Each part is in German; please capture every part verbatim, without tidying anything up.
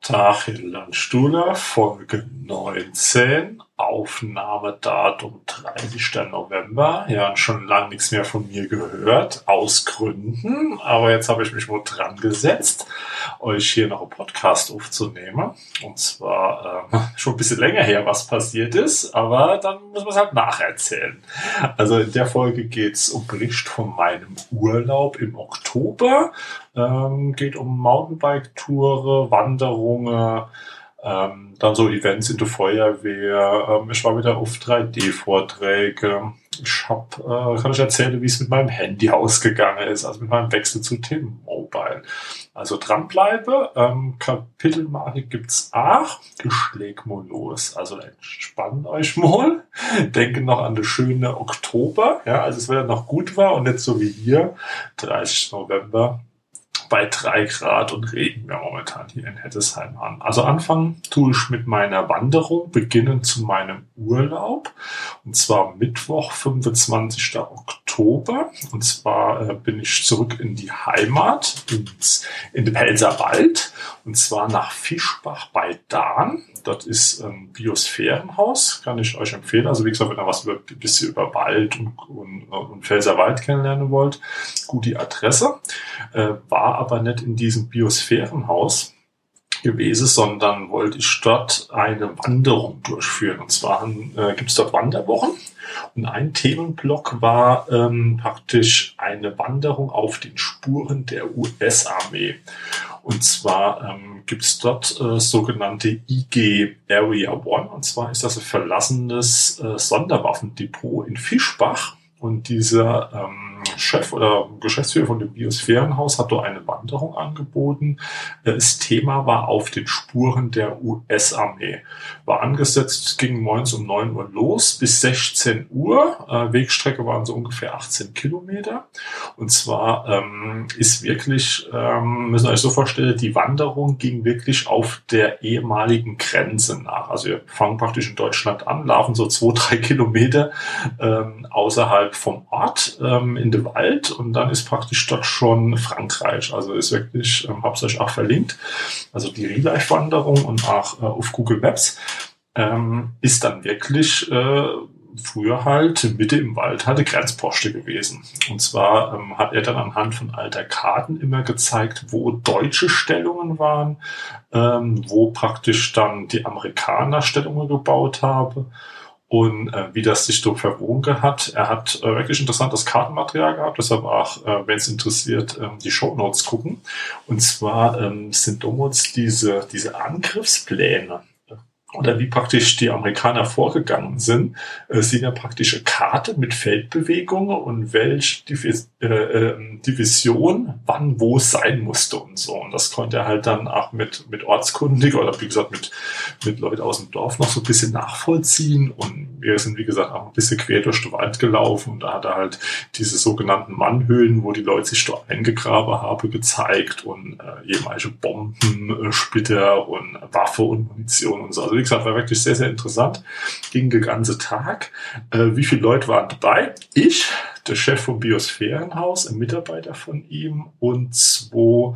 Tag, Hildeland Stuhler, Folge neunzehn, Aufnahmedatum dreißigster November. Ja, und schon lange nichts mehr von mir gehört, aus Gründen. Aber jetzt habe ich mich wohl dran gesetzt, euch hier noch einen Podcast aufzunehmen. Und zwar äh, schon ein bisschen länger her, was passiert ist, aber dann muss man es halt nacherzählen. Also in der Folge geht es um Bericht von meinem Urlaub im Oktober. Ähm, geht um Mountainbike-Touren, Wanderungen, ähm, dann so Events in der Feuerwehr. Ähm, ich war wieder auf drei D-Vorträge. Ich hab, äh, kann ich erzählen, wie es mit meinem Handy ausgegangen ist, also mit meinem Wechsel zu T-Mobile. Also dranbleibe. Ähm, Kapitelmarke gibt's auch. Ich mal los. Also entspannt euch mal. Denke noch an den schönen Oktober. Ja, also es wird noch gut war und nicht so wie hier, dreißigster November. Bei drei Grad und Regen wir momentan hier in Hettesheim an. Also anfangen tue ich mit meiner Wanderung, beginnen zu meinem Urlaub. Und zwar Mittwoch, fünfundzwanzigster Oktober. Und zwar äh, bin ich zurück in die Heimat, ins, in den Pfälzerwald. Und zwar nach Fischbach bei Dahn. Dort ist ein Biosphärenhaus, kann ich euch empfehlen. Also wie gesagt, wenn ihr was über, ein bisschen über Wald und, und, und Pfälzerwald kennenlernen wollt, gut die Adresse. Äh, war aber nicht in diesem Biosphärenhaus gewesen, sondern wollte ich dort eine Wanderung durchführen. Und zwar äh, gibt es dort Wanderwochen. Und ein Themenblock war ähm, praktisch eine Wanderung auf den Spuren der U S-Armee. Und zwar ähm, gibt es dort äh, sogenannte I G Area One. Und zwar ist das ein verlassenes äh, Sonderwaffendepot in Fischbach. Und dieser ähm, Chef oder Geschäftsführer von dem Biosphärenhaus hat dort eine Wanderung angeboten. Das Thema war auf den Spuren der U S-Armee. War angesetzt, ging morgens um neun Uhr los bis sechzehn Uhr. Äh, Wegstrecke waren so ungefähr achtzehn Kilometer. Und zwar ähm, ist wirklich, ähm, müssen wir euch so vorstellen, die Wanderung ging wirklich auf der ehemaligen Grenze nach. Also wir fangen praktisch in Deutschland an, laufen so zwei, drei Kilometer ähm, außerhalb vom Ort ähm, in den Wald und dann ist praktisch dort schon Frankreich. Also ist wirklich, ähm, hab's euch auch verlinkt, also die Real-Life-Wanderung und auch äh, auf Google Maps ähm, ist dann wirklich äh, früher halt Mitte im Wald halt eine Grenzposte gewesen. Und zwar ähm, hat er dann anhand von alter Karten immer gezeigt, wo deutsche Stellungen waren, ähm, wo praktisch dann die Amerikaner Stellungen gebaut haben. Und äh, wie das sich so verwogen hat. Er hat äh, wirklich interessantes Kartenmaterial gehabt, deshalb auch, äh, wenn es interessiert, äh, die Shownotes gucken. Und zwar ähm, sind damals diese, diese Angriffspläne oder wie praktisch die Amerikaner vorgegangen sind, äh, sind ja praktisch eine Karte mit Feldbewegungen und welche Divis- äh, äh, Division wann wo sein musste und so. Und das konnte er halt dann auch mit mit Ortskundiger oder wie gesagt mit mit Leuten aus dem Dorf noch so ein bisschen nachvollziehen. Und wir sind wie gesagt auch ein bisschen quer durch den Wald gelaufen und da hat er halt diese sogenannten Mannhöhlen, wo die Leute sich dort eingegraben haben, gezeigt und äh, jeweilige Bomben, äh, Splitter und Waffe und Munition und so. Also wie gesagt, war wirklich sehr, sehr interessant. Ging den ganzen Tag. Äh, wie viele Leute waren dabei? Ich, der Chef vom Biosphärenhaus, ein Mitarbeiter von ihm und zwei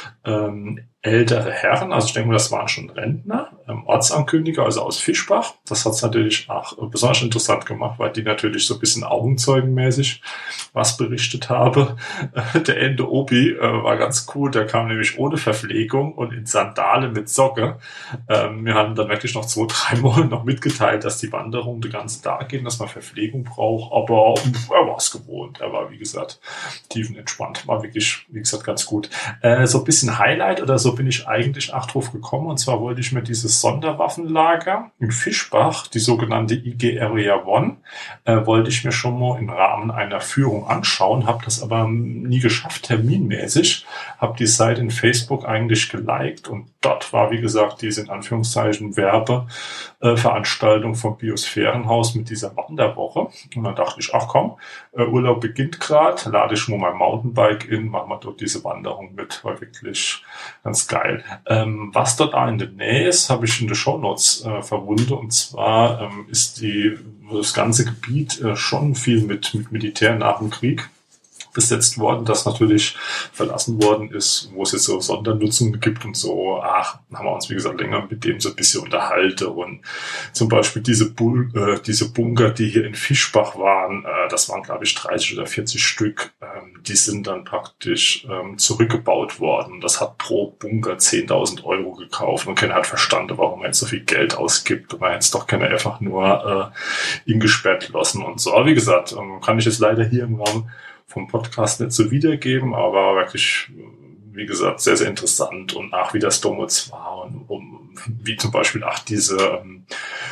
ähm, ältere Herren, also ich denke mal, das waren schon Rentner, ähm, Ortsankündiger, also aus Fischbach. Das hat es natürlich auch besonders interessant gemacht, weil die natürlich so ein bisschen augenzeugenmäßig was berichtet habe. Äh, der Ende Obi äh, war ganz cool, der kam nämlich ohne Verpflegung und in Sandale mit Socke. Ähm, wir haben dann wirklich noch zwei, drei Mal noch mitgeteilt, dass die Wanderung den ganzen Tag geht, dass man Verpflegung braucht, aber pff, er war es gewohnt. Er war, wie gesagt, tiefenentspannt. War wirklich, wie gesagt, ganz gut. Äh, so ein bisschen Highlight oder so bin ich eigentlich auch drauf gekommen. Und zwar wollte ich mir dieses Sonderwaffenlager in Fischbach, die sogenannte I G Area One, äh, wollte ich mir schon mal im Rahmen einer Führung anschauen, habe das aber nie geschafft, terminmäßig. Habe die Seite in Facebook eigentlich geliked und dort war, wie gesagt, diese in Anführungszeichen Werbeveranstaltung vom Biosphärenhaus mit dieser Wanderwoche. Und dann dachte ich, ach komm, äh, Urlaub beginnt gerade, lade ich mal mein Mountainbike in, machen wir dort diese Wanderung mit, war wirklich ganz geil. Ähm, was dort auch in der Nähe ist, habe ich in den Shownotes äh, verwundet. Und zwar ähm, ist die das ganze Gebiet äh, schon viel mit, mit Militär nach dem Krieg besetzt worden, das natürlich verlassen worden ist, wo es jetzt so Sondernutzungen gibt und so. Ach, haben wir uns, wie gesagt, länger mit dem so ein bisschen unterhalten. Und zum Beispiel diese, Bull, äh, diese Bunker, die hier in Fischbach waren, äh, das waren, glaube ich, dreißig oder vierzig Stück, ähm, die sind dann praktisch ähm, zurückgebaut worden. Das hat pro Bunker zehntausend Euro gekauft. Und keiner hat verstanden, warum man jetzt so viel Geld ausgibt. Und man jetzt doch keiner einfach nur äh, ihn gesperrt lassen und so. Aber wie gesagt, ähm, kann ich jetzt leider hier im Raum vom Podcast nicht so wiedergeben, aber wirklich, wie gesagt, sehr, sehr interessant und auch wie das damals war und um, wie zum Beispiel auch diese ähm,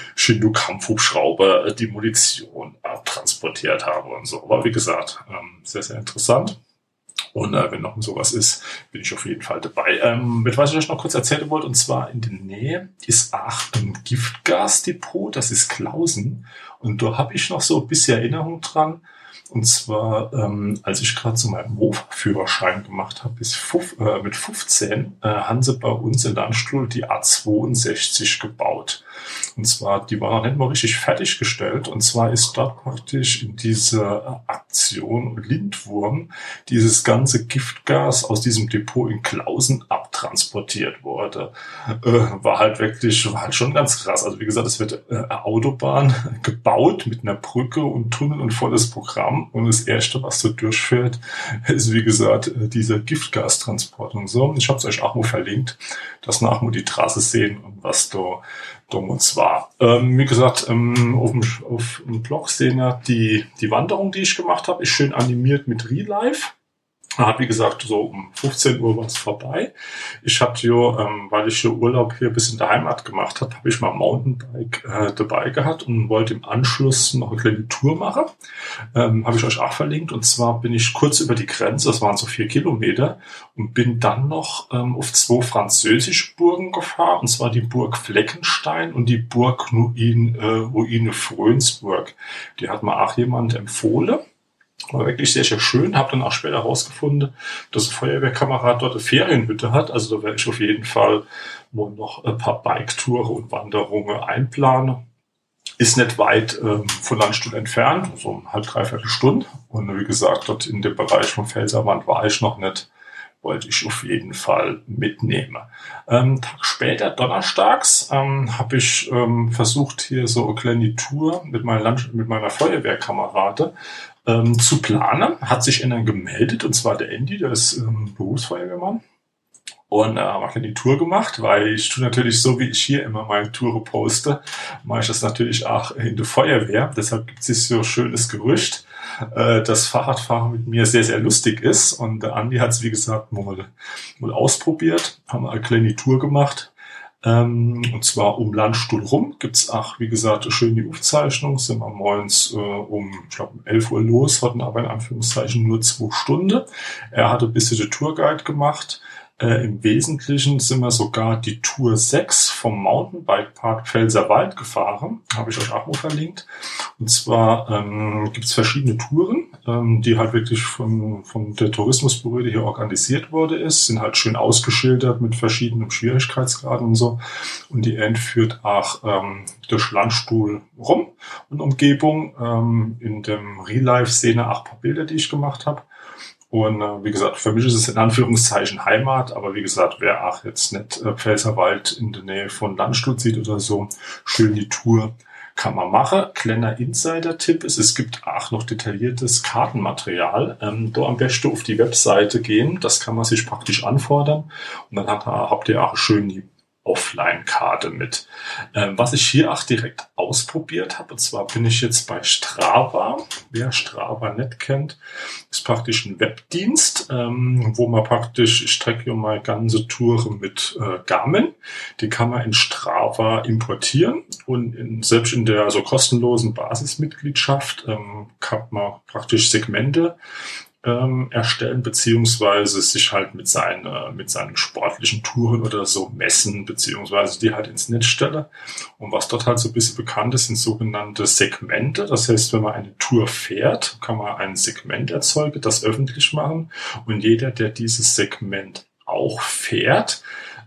Shindu-Kampfhubschrauber die Munition abtransportiert haben und so. Aber wie gesagt, ähm, sehr, sehr interessant. Und äh, wenn noch sowas ist, bin ich auf jeden Fall dabei. Ähm, mit was ich euch noch kurz erzählen wollte, und zwar in der Nähe ist auch ein Giftgasdepot, das ist Klausen. Und da habe ich noch so ein bisschen Erinnerung dran. Und zwar, ähm, als ich gerade so meinen Mofa-Führerschein gemacht habe, bis fuf, äh, mit fünfzehn, äh, haben sie bei uns in Landstuhl die A zweiundsechzig gebaut. Und zwar, die war noch nicht mal richtig fertiggestellt. Und zwar ist dort praktisch in dieser Aktion Lindwurm dieses ganze Giftgas aus diesem Depot in Klausen abtransportiert wurde. Äh, war halt wirklich, war halt schon ganz krass. Also wie gesagt, es wird äh, eine Autobahn gebaut mit einer Brücke und Tunnel und volles Programm. Und das Erste, was so durchfährt, ist, wie gesagt, dieser Giftgastransport und so. Ich habe es euch auch mal verlinkt, dass nachher mal die Trasse sehen und was da damals war. Ähm, wie gesagt, ähm, auf, dem, auf dem Blog sehen ja die, die Wanderung, die ich gemacht habe, ist schön animiert mit Real Life. Hat, wie gesagt, so um fünfzehn Uhr war es vorbei. Ich hatte ja, ähm, weil ich ja Urlaub hier bis in der Heimat gemacht habe, habe ich mal ein Mountainbike äh, dabei gehabt und wollte im Anschluss noch eine kleine Tour machen. Ähm, habe ich euch auch verlinkt. Und zwar bin ich kurz über die Grenze, das waren so vier Kilometer, und bin dann noch ähm, auf zwei französische Burgen gefahren, und zwar die Burg Fleckenstein und die Burg Ruine, äh, Ruine Frönsburg. Die hat mir auch jemand empfohlen. War wirklich sehr, sehr schön. Habe dann auch später herausgefunden, dass ein Feuerwehrkamerad dort eine Ferienhütte hat. Also da werde ich auf jeden Fall wohl noch ein paar Bike-Touren und Wanderungen einplanen. Ist nicht weit ähm, von Landstuhl entfernt, so um halb, dreiviertel Stunde. Und wie gesagt, dort in dem Bereich vom Pfälzerwald war ich noch nicht. Wollte ich auf jeden Fall mitnehmen. Ähm, Tag später, donnerstags, ähm, habe ich ähm, versucht, hier so eine kleine Tour mit, meiner Land- mit meiner Feuerwehrkamerade ähm, zu planen. Hat sich einer gemeldet, und zwar der Andy, der ist ähm, Berufsfeuerwehrmann. Und äh, habe die Tour gemacht, weil ich tue natürlich so, wie ich hier immer meine Tour poste, mache ich das natürlich auch in der Feuerwehr. Deshalb gibt es so ein schönes Gerücht, äh, dass Fahrradfahren mit mir sehr, sehr lustig ist. Und der Andi hat es, wie gesagt, mal, mal ausprobiert, haben eine kleine Tour gemacht. Ähm, und zwar um Landstuhl rum gibt's auch, wie gesagt, schön die Aufzeichnung. Sind wir morgens äh, um, ich glaube, um elf Uhr los, hatten aber in Anführungszeichen nur zwei Stunden. Er hatte ein bisschen den Tourguide gemacht. Äh, Im Wesentlichen sind wir sogar die Tour sechs vom Mountainbike-Park Pfälzerwald gefahren. Habe ich euch auch mal verlinkt. Und zwar ähm, gibt es verschiedene Touren, ähm, die halt wirklich von, von der Tourismusbehörde hier organisiert wurde ist. Sind halt schön ausgeschildert mit verschiedenen Schwierigkeitsgraden und so. Und die End führt auch ähm, durch Landstuhl rum und Umgebung. Ähm, in dem Real-Life-Szene auch ein paar Bilder, die ich gemacht habe. Und äh, wie gesagt, für mich ist es in Anführungszeichen Heimat, aber wie gesagt, wer auch jetzt nicht äh, Pfälzerwald in der Nähe von Landstuhl sieht oder so, schön die Tour kann man machen. Kleiner Insider-Tipp ist, es gibt auch noch detailliertes Kartenmaterial. Ähm, da am besten auf die Webseite gehen, das kann man sich praktisch anfordern, und dann hat, habt ihr auch schön die Offline-Karte mit. Ähm, was ich hier auch direkt ausprobiert habe, und zwar bin ich jetzt bei Strava. Wer Strava nicht kennt, ist praktisch ein Webdienst, ähm, wo man praktisch, ich strecke hier mal ganze Touren mit äh, Garmin. Die kann man in Strava importieren, und in, selbst in der so kostenlosen Basismitgliedschaft ähm, kann man praktisch Segmente Ähm, erstellen, beziehungsweise sich halt mit seinen, mit seinen sportlichen Touren oder so messen, beziehungsweise die halt ins Netz stellen. Und was dort halt so ein bisschen bekannt ist, sind sogenannte Segmente. Das heißt, wenn man eine Tour fährt, kann man ein Segment erzeugen, das öffentlich machen. Und jeder, der dieses Segment auch fährt,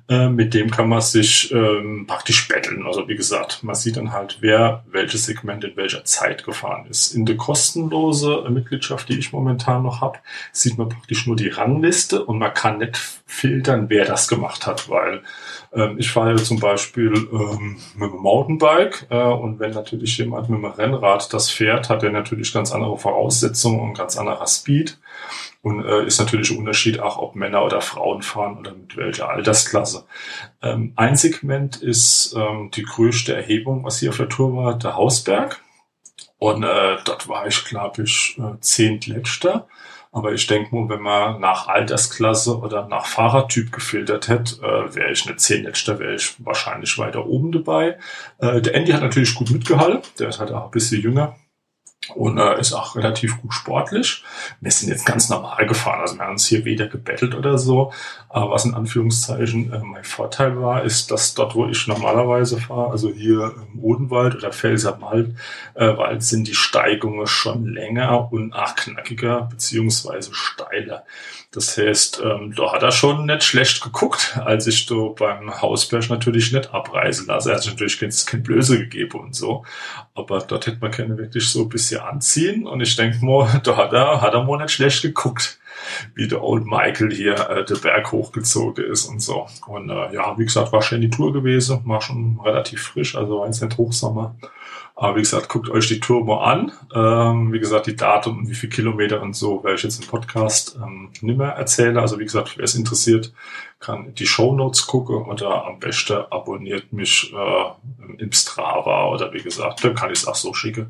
Äh, mit dem kann man sich ähm, praktisch betteln. Also wie gesagt, man sieht dann halt, wer welches Segment in welcher Zeit gefahren ist. In der kostenlose Mitgliedschaft, die ich momentan noch habe, sieht man praktisch nur die Rangliste und man kann nicht filtern, wer das gemacht hat, weil ähm, ich fahre ja zum Beispiel ähm, mit dem Mountainbike äh, und wenn natürlich jemand mit dem Rennrad das fährt, hat er natürlich ganz andere Voraussetzungen und ganz anderer Speed. Und äh, ist natürlich ein Unterschied auch, ob Männer oder Frauen fahren oder mit welcher Altersklasse. Ähm, ein Segment ist ähm, die größte Erhebung, was hier auf der Tour war, der Hausberg. Und äh, dort war ich, glaube ich, äh, Zehntletzter. Aber ich denke mal, wenn man nach Altersklasse oder nach Fahrertyp gefiltert hätte, äh, wäre ich nicht Zehntletzter, wäre ich wahrscheinlich weiter oben dabei. Äh, der Andy hat natürlich gut mitgehalten. Der ist halt auch ein bisschen jünger. Und äh, ist auch relativ gut sportlich. Wir sind jetzt ganz normal gefahren, also wir haben uns hier weder gebettelt oder so. Aber was in Anführungszeichen äh, mein Vorteil war, ist, dass dort, wo ich normalerweise fahre, also hier im Odenwald oder Pfälzerwald, äh, Wald, sind die Steigungen schon länger und auch knackiger beziehungsweise steiler. Das heißt, ähm, da hat er schon nicht schlecht geguckt, als ich da beim Hausberg natürlich nicht abreisen lasse. Er hat natürlich kein, kein Blöße gegeben und so. Aber dort hätte man keine wirklich so ein bisschen anziehen. Und ich denke mal, da hat er, hat er mal nicht schlecht geguckt, wie der Old Michael hier äh, den Berg hochgezogen ist und so. Und äh, ja, wie gesagt, war schön die Tour gewesen. War schon relativ frisch, also war jetzt nicht Hochsommer. Aber wie gesagt, guckt euch die Tour mal an. Ähm, wie gesagt, die Daten und wie viele Kilometer und so werde ich jetzt im Podcast ähm, nicht mehr erzählen. Also wie gesagt, wer es interessiert, kann die Shownotes gucken oder am besten abonniert mich äh, im Strava oder wie gesagt, dann kann ich es auch so schicken.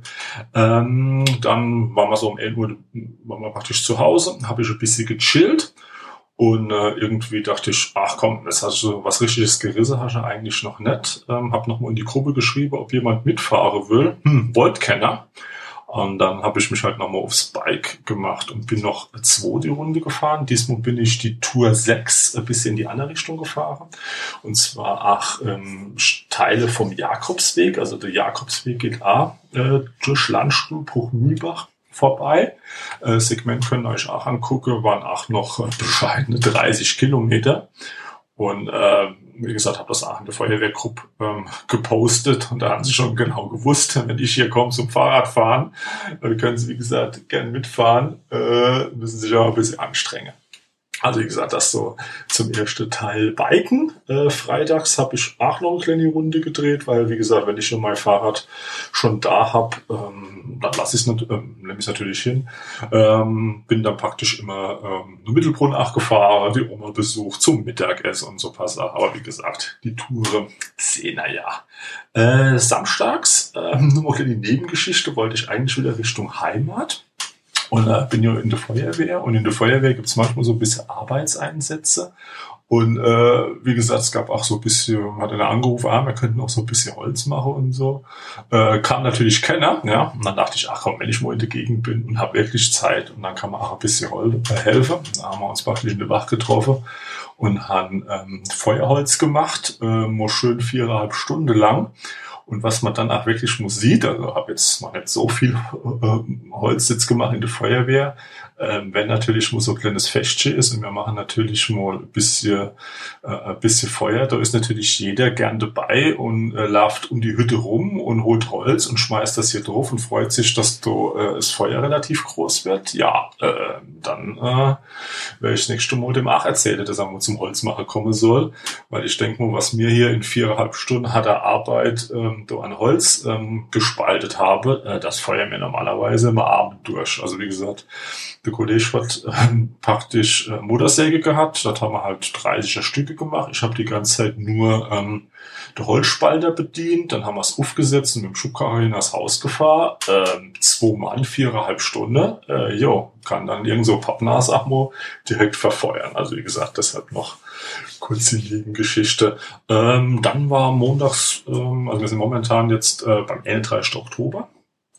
Ähm, dann waren wir so um elf Uhr waren wir praktisch zu Hause, habe ich ein bisschen gechillt. Und äh, irgendwie dachte ich, ach komm, jetzt hast du was richtiges gerissen, hast du eigentlich noch nicht. Ähm, hab nochmal in die Gruppe geschrieben, ob jemand mitfahren will. Hm, wollt keiner. Und dann habe ich mich halt nochmal aufs Bike gemacht und bin noch zwei die Runde gefahren. Diesmal bin ich die Tour sechs ein bisschen in die andere Richtung gefahren. Und zwar auch ähm, Teile vom Jakobsweg. Also der Jakobsweg geht auch äh, durch Landstuhl, Bruch-Mühlbach vorbei. Äh, Segment könnt ihr euch auch angucken, waren auch noch äh, bescheidene dreißig Kilometer. Und äh, wie gesagt, habe das auch in der Feuerwehrgruppe ähm, gepostet und da haben sie schon genau gewusst, wenn ich hier komme zum Fahrradfahren, dann können sie, wie gesagt, gern mitfahren, äh, müssen sich auch ein bisschen anstrengen. Also wie gesagt, das so zum ersten Teil Biken. Äh, freitags habe ich auch noch eine kleine Runde gedreht, weil wie gesagt, wenn ich schon mein Fahrrad schon da habe, ähm, dann lasse ich es nicht, ähm, nehme ich es natürlich hin. Ähm, bin dann praktisch immer ähm, nur Mittelbrunn gefahren, die Oma besucht zum Mittagessen und so paar Sachen. Aber wie gesagt, die Touren sehen wir ja. Äh, samstags, äh, nur noch eine Nebengeschichte, wollte ich eigentlich wieder Richtung Heimat. Und äh, bin ja in der Feuerwehr und in der Feuerwehr gibt es manchmal so ein bisschen Arbeitseinsätze. Und äh, wie gesagt, es gab auch so ein bisschen, hat einer angerufen, ah, wir könnten auch so ein bisschen Holz machen und so. Äh, kam natürlich keiner, ja. Und dann dachte ich, ach komm, wenn ich mal in der Gegend bin und habe wirklich Zeit und dann kann man auch ein bisschen Holz, äh, helfen. Da haben wir uns praktisch in der Wach getroffen und haben ähm, Feuerholz gemacht, äh, mal schön viereinhalb Stunden lang. Und was man dann auch wirklich muss sieht, also habe jetzt mal nicht so viel äh, Holz jetzt gemacht in der Feuerwehr, ähm, wenn natürlich mal so ein kleines Festchen ist und wir machen natürlich mal ein bisschen, äh, ein bisschen Feuer, da ist natürlich jeder gern dabei und äh, läuft um die Hütte rum und holt Holz und schmeißt das hier drauf und freut sich, dass da, äh, das Feuer relativ groß wird. Ja, äh, dann äh, werde ich das nächste Mal dem auch erzählen, dass er mal zum Holzmachen kommen soll, weil ich denke mal, was mir hier in viereinhalb Stunden harter Arbeit ähm, da an Holz ähm, gespaltet habe, äh, das feuer mir normalerweise immer Abend durch. Also wie gesagt, der Kollege hat ähm, praktisch äh, Motorsäge gehabt, das haben wir halt dreißiger Stücke gemacht. Ich habe die ganze Zeit nur ähm, der Holzspalter bedient, dann haben wir es aufgesetzt und mit dem Schubkarren in das Haus gefahren, ähm, zweimal viereinhalb Stunden, äh, jo, kann dann irgend so Pappnasachmo direkt verfeuern. Also wie gesagt, deshalb noch kurz die Nebengeschichte. Ähm, dann war montags, ähm, also wir sind momentan jetzt äh, beim einunddreißigsten Oktober,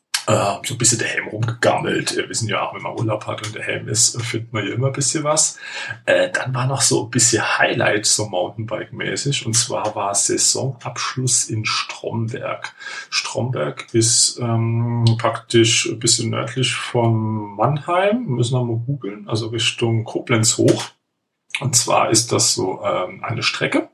äh, so ein bisschen der Helm rumgegammelt. Wir wissen ja auch, wenn man Urlaub hat und der Helm ist, findet man ja immer ein bisschen was. Äh, dann war noch so ein bisschen Highlight, so Mountainbike-mäßig, und zwar war Saisonabschluss in Stromberg. Stromberg ist ähm, praktisch ein bisschen nördlich von Mannheim, müssen wir mal googeln, also Richtung Koblenz hoch. Und zwar ist das so ähm, eine Strecke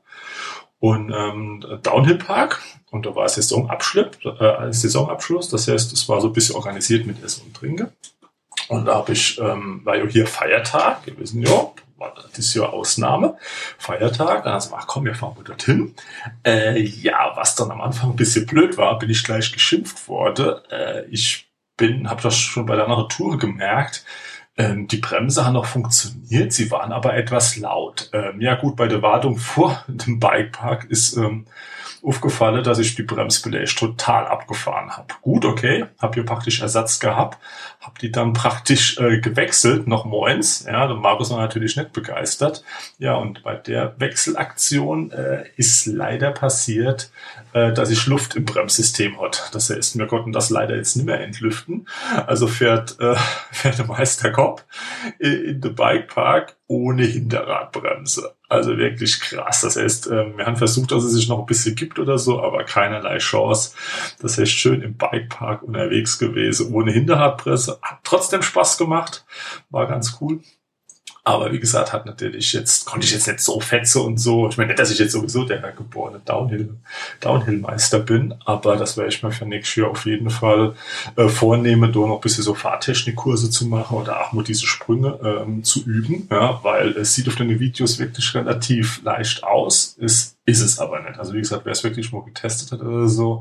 und ähm, Downhill-Park. Und da war Saisonabschluss, äh, Saisonabschluss. Das heißt, es war so ein bisschen organisiert mit Essen und Trinken. Und da habe ich, ähm, war ja hier Feiertag, wir wissen ja, war dieses Jahr Ausnahme, Feiertag. Und dann so, ach komm, wir fahren mal dorthin. Äh, ja, was dann am Anfang ein bisschen blöd war, bin ich gleich geschimpft worden. Äh, ich bin, habe das schon bei der anderen Tour gemerkt. Ähm, die Bremse hat noch funktioniert, sie waren aber etwas laut. Ähm, ja gut, bei der Wartung vor dem Bikepark ist ähm, aufgefallen, dass ich die Bremsbeläge total abgefahren habe. Gut, okay, habe hier praktisch Ersatz gehabt, habe die dann praktisch äh, gewechselt, noch moins. Ja, der Markus war natürlich nicht begeistert. Ja, und bei der Wechselaktion äh, ist leider passiert, äh, dass ich Luft im Bremssystem hat. Das heißt, wir konnten das leider jetzt nicht mehr entlüften. Also fährt, äh, fährt der Meister Kopp in den Bikepark ohne Hinterradbremse. Also wirklich krass. Das heißt, wir haben versucht, dass es sich noch ein bisschen gibt oder so, aber keinerlei Chance. Das heißt, schön im Bikepark unterwegs gewesen, ohne Hinterradbremse. Hat trotzdem Spaß gemacht. War ganz cool. Aber wie gesagt, hat natürlich jetzt, konnte ich jetzt nicht so fetze und so. Ich meine nicht, dass ich jetzt sowieso der geborene Downhill, Downhill-Meister bin, aber das werde ich mir für nächstes Jahr auf jeden Fall äh, vornehmen, da noch ein bisschen so Fahrtechnikkurse zu machen oder auch mal diese Sprünge ähm, zu üben, ja, weil es sieht auf den Videos wirklich relativ leicht aus, ist, ist es aber nicht. Also wie gesagt, wer es wirklich mal getestet hat oder so,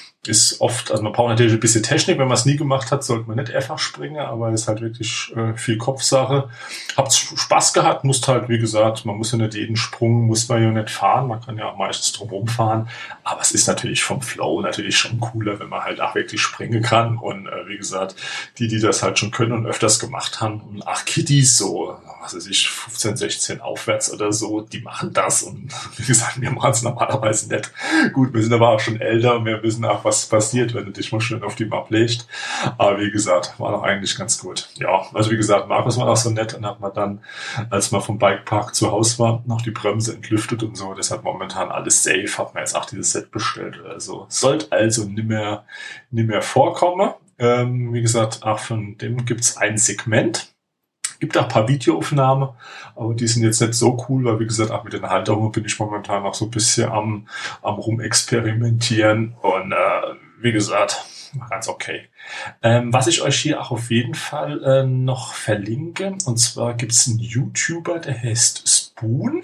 ist oft, also man braucht natürlich ein bisschen Technik, wenn man es nie gemacht hat, sollte man nicht einfach springen, aber es ist halt wirklich äh, viel Kopfsache. Habt Spaß gehabt, musst halt, wie gesagt, man muss ja nicht jeden Sprung, muss man ja nicht fahren, man kann ja auch meistens drumherum fahren, aber es ist natürlich vom Flow natürlich schon cooler, wenn man halt auch wirklich springen kann und äh, wie gesagt, die, die das halt schon können und öfters gemacht haben und ach, Kiddies, so, was weiß ich, fünfzehn, sechzehn aufwärts oder so, die machen das und wie gesagt, wir machen es normalerweise nicht. Gut, wir sind aber auch schon älter und wir wissen auch, was passiert, wenn du dich mal schön auf die Map legst. Aber wie gesagt, war doch eigentlich ganz gut. Ja, also wie gesagt, Markus war auch so nett und hat man dann, als man vom Bikepark zu Hause war, noch die Bremse entlüftet und so. Deshalb momentan alles safe, hat man jetzt auch dieses Set bestellt oder so. Sollte also nimmer, nimmer vorkommen. Ähm, wie gesagt, auch von dem gibt's ein Segment. Gibt auch ein paar Videoaufnahmen, aber die sind jetzt nicht so cool, weil wie gesagt, auch mit den Halterungen bin ich momentan noch so ein bisschen am, am rumexperimentieren und äh, wie gesagt, ganz okay. Ähm, was ich euch hier auch auf jeden Fall äh, noch verlinke, und zwar gibt's einen YouTuber, der heißt Spoon.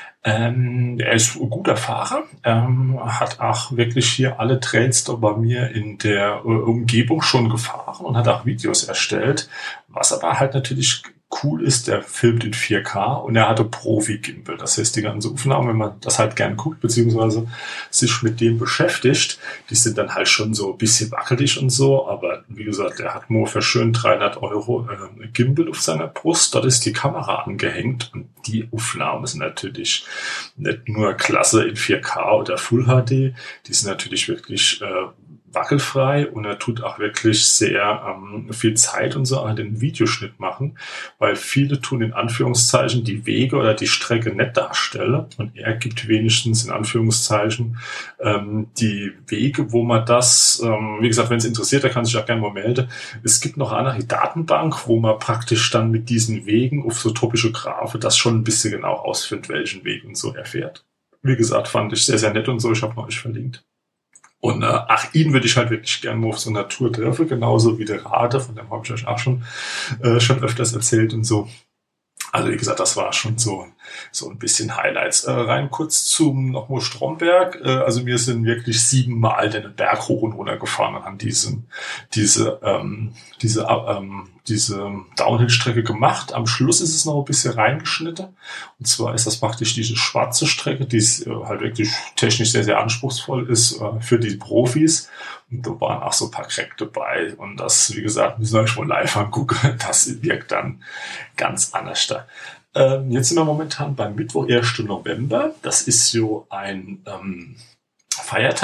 Ähm, er ist ein guter Fahrer, ähm, hat auch wirklich hier alle Trails da bei mir in der äh, Umgebung schon gefahren und hat auch Videos erstellt, was aber halt natürlich cool ist, der filmt in vier K und er hatte Profi-Gimbal. Das heißt, die ganze Aufnahmen, wenn man das halt gern guckt, beziehungsweise sich mit dem beschäftigt, die sind dann halt schon so ein bisschen wackelig und so, aber wie gesagt, er hat nur für schön dreihundert Euro äh, Gimbal auf seiner Brust, dort ist die Kamera angehängt und die Aufnahmen sind natürlich nicht nur klasse in vier K oder Full H D, die sind natürlich wirklich äh, wackelfrei und er tut auch wirklich sehr ähm, viel Zeit und so an den Videoschnitt machen, weil viele tun in Anführungszeichen die Wege oder die Strecke nicht darstellen und er gibt wenigstens in Anführungszeichen ähm, die Wege, wo man das, ähm, wie gesagt, wenn es interessiert, da kann sich auch gerne mal melden. Es gibt noch eine Datenbank, wo man praktisch dann mit diesen Wegen auf so topische Graphe das schon ein bisschen genau ausfindet, welchen Weg und so er fährt. Wie gesagt, fand ich sehr, sehr nett und so, ich habe noch euch verlinkt. Und äh, ach, ihn würde ich halt wirklich gerne mal auf so einer Tour treffen, genauso wie der Rade, von dem habe ich euch auch schon, äh, schon öfters erzählt und so. Also wie gesagt, das war schon so so ein bisschen Highlights. Äh, rein kurz zum nochmal Stromberg. Äh, also wir sind wirklich siebenmal den Berg hoch und runter gefahren und haben diesen, diese ähm, diese ähm, diese Downhill-Strecke gemacht. Am Schluss ist es noch ein bisschen reingeschnitten. Und zwar ist das praktisch diese schwarze Strecke, die äh, halt wirklich technisch sehr, sehr anspruchsvoll ist äh, für die Profis. Und da waren auch so ein paar Cracks dabei. Und das, wie gesagt, müssen wir euch mal live angucken. Das wirkt dann ganz anders da. Ähm, jetzt sind wir momentan beim Mittwoch, ersten November. Das ist so ein ähm, Feiertag.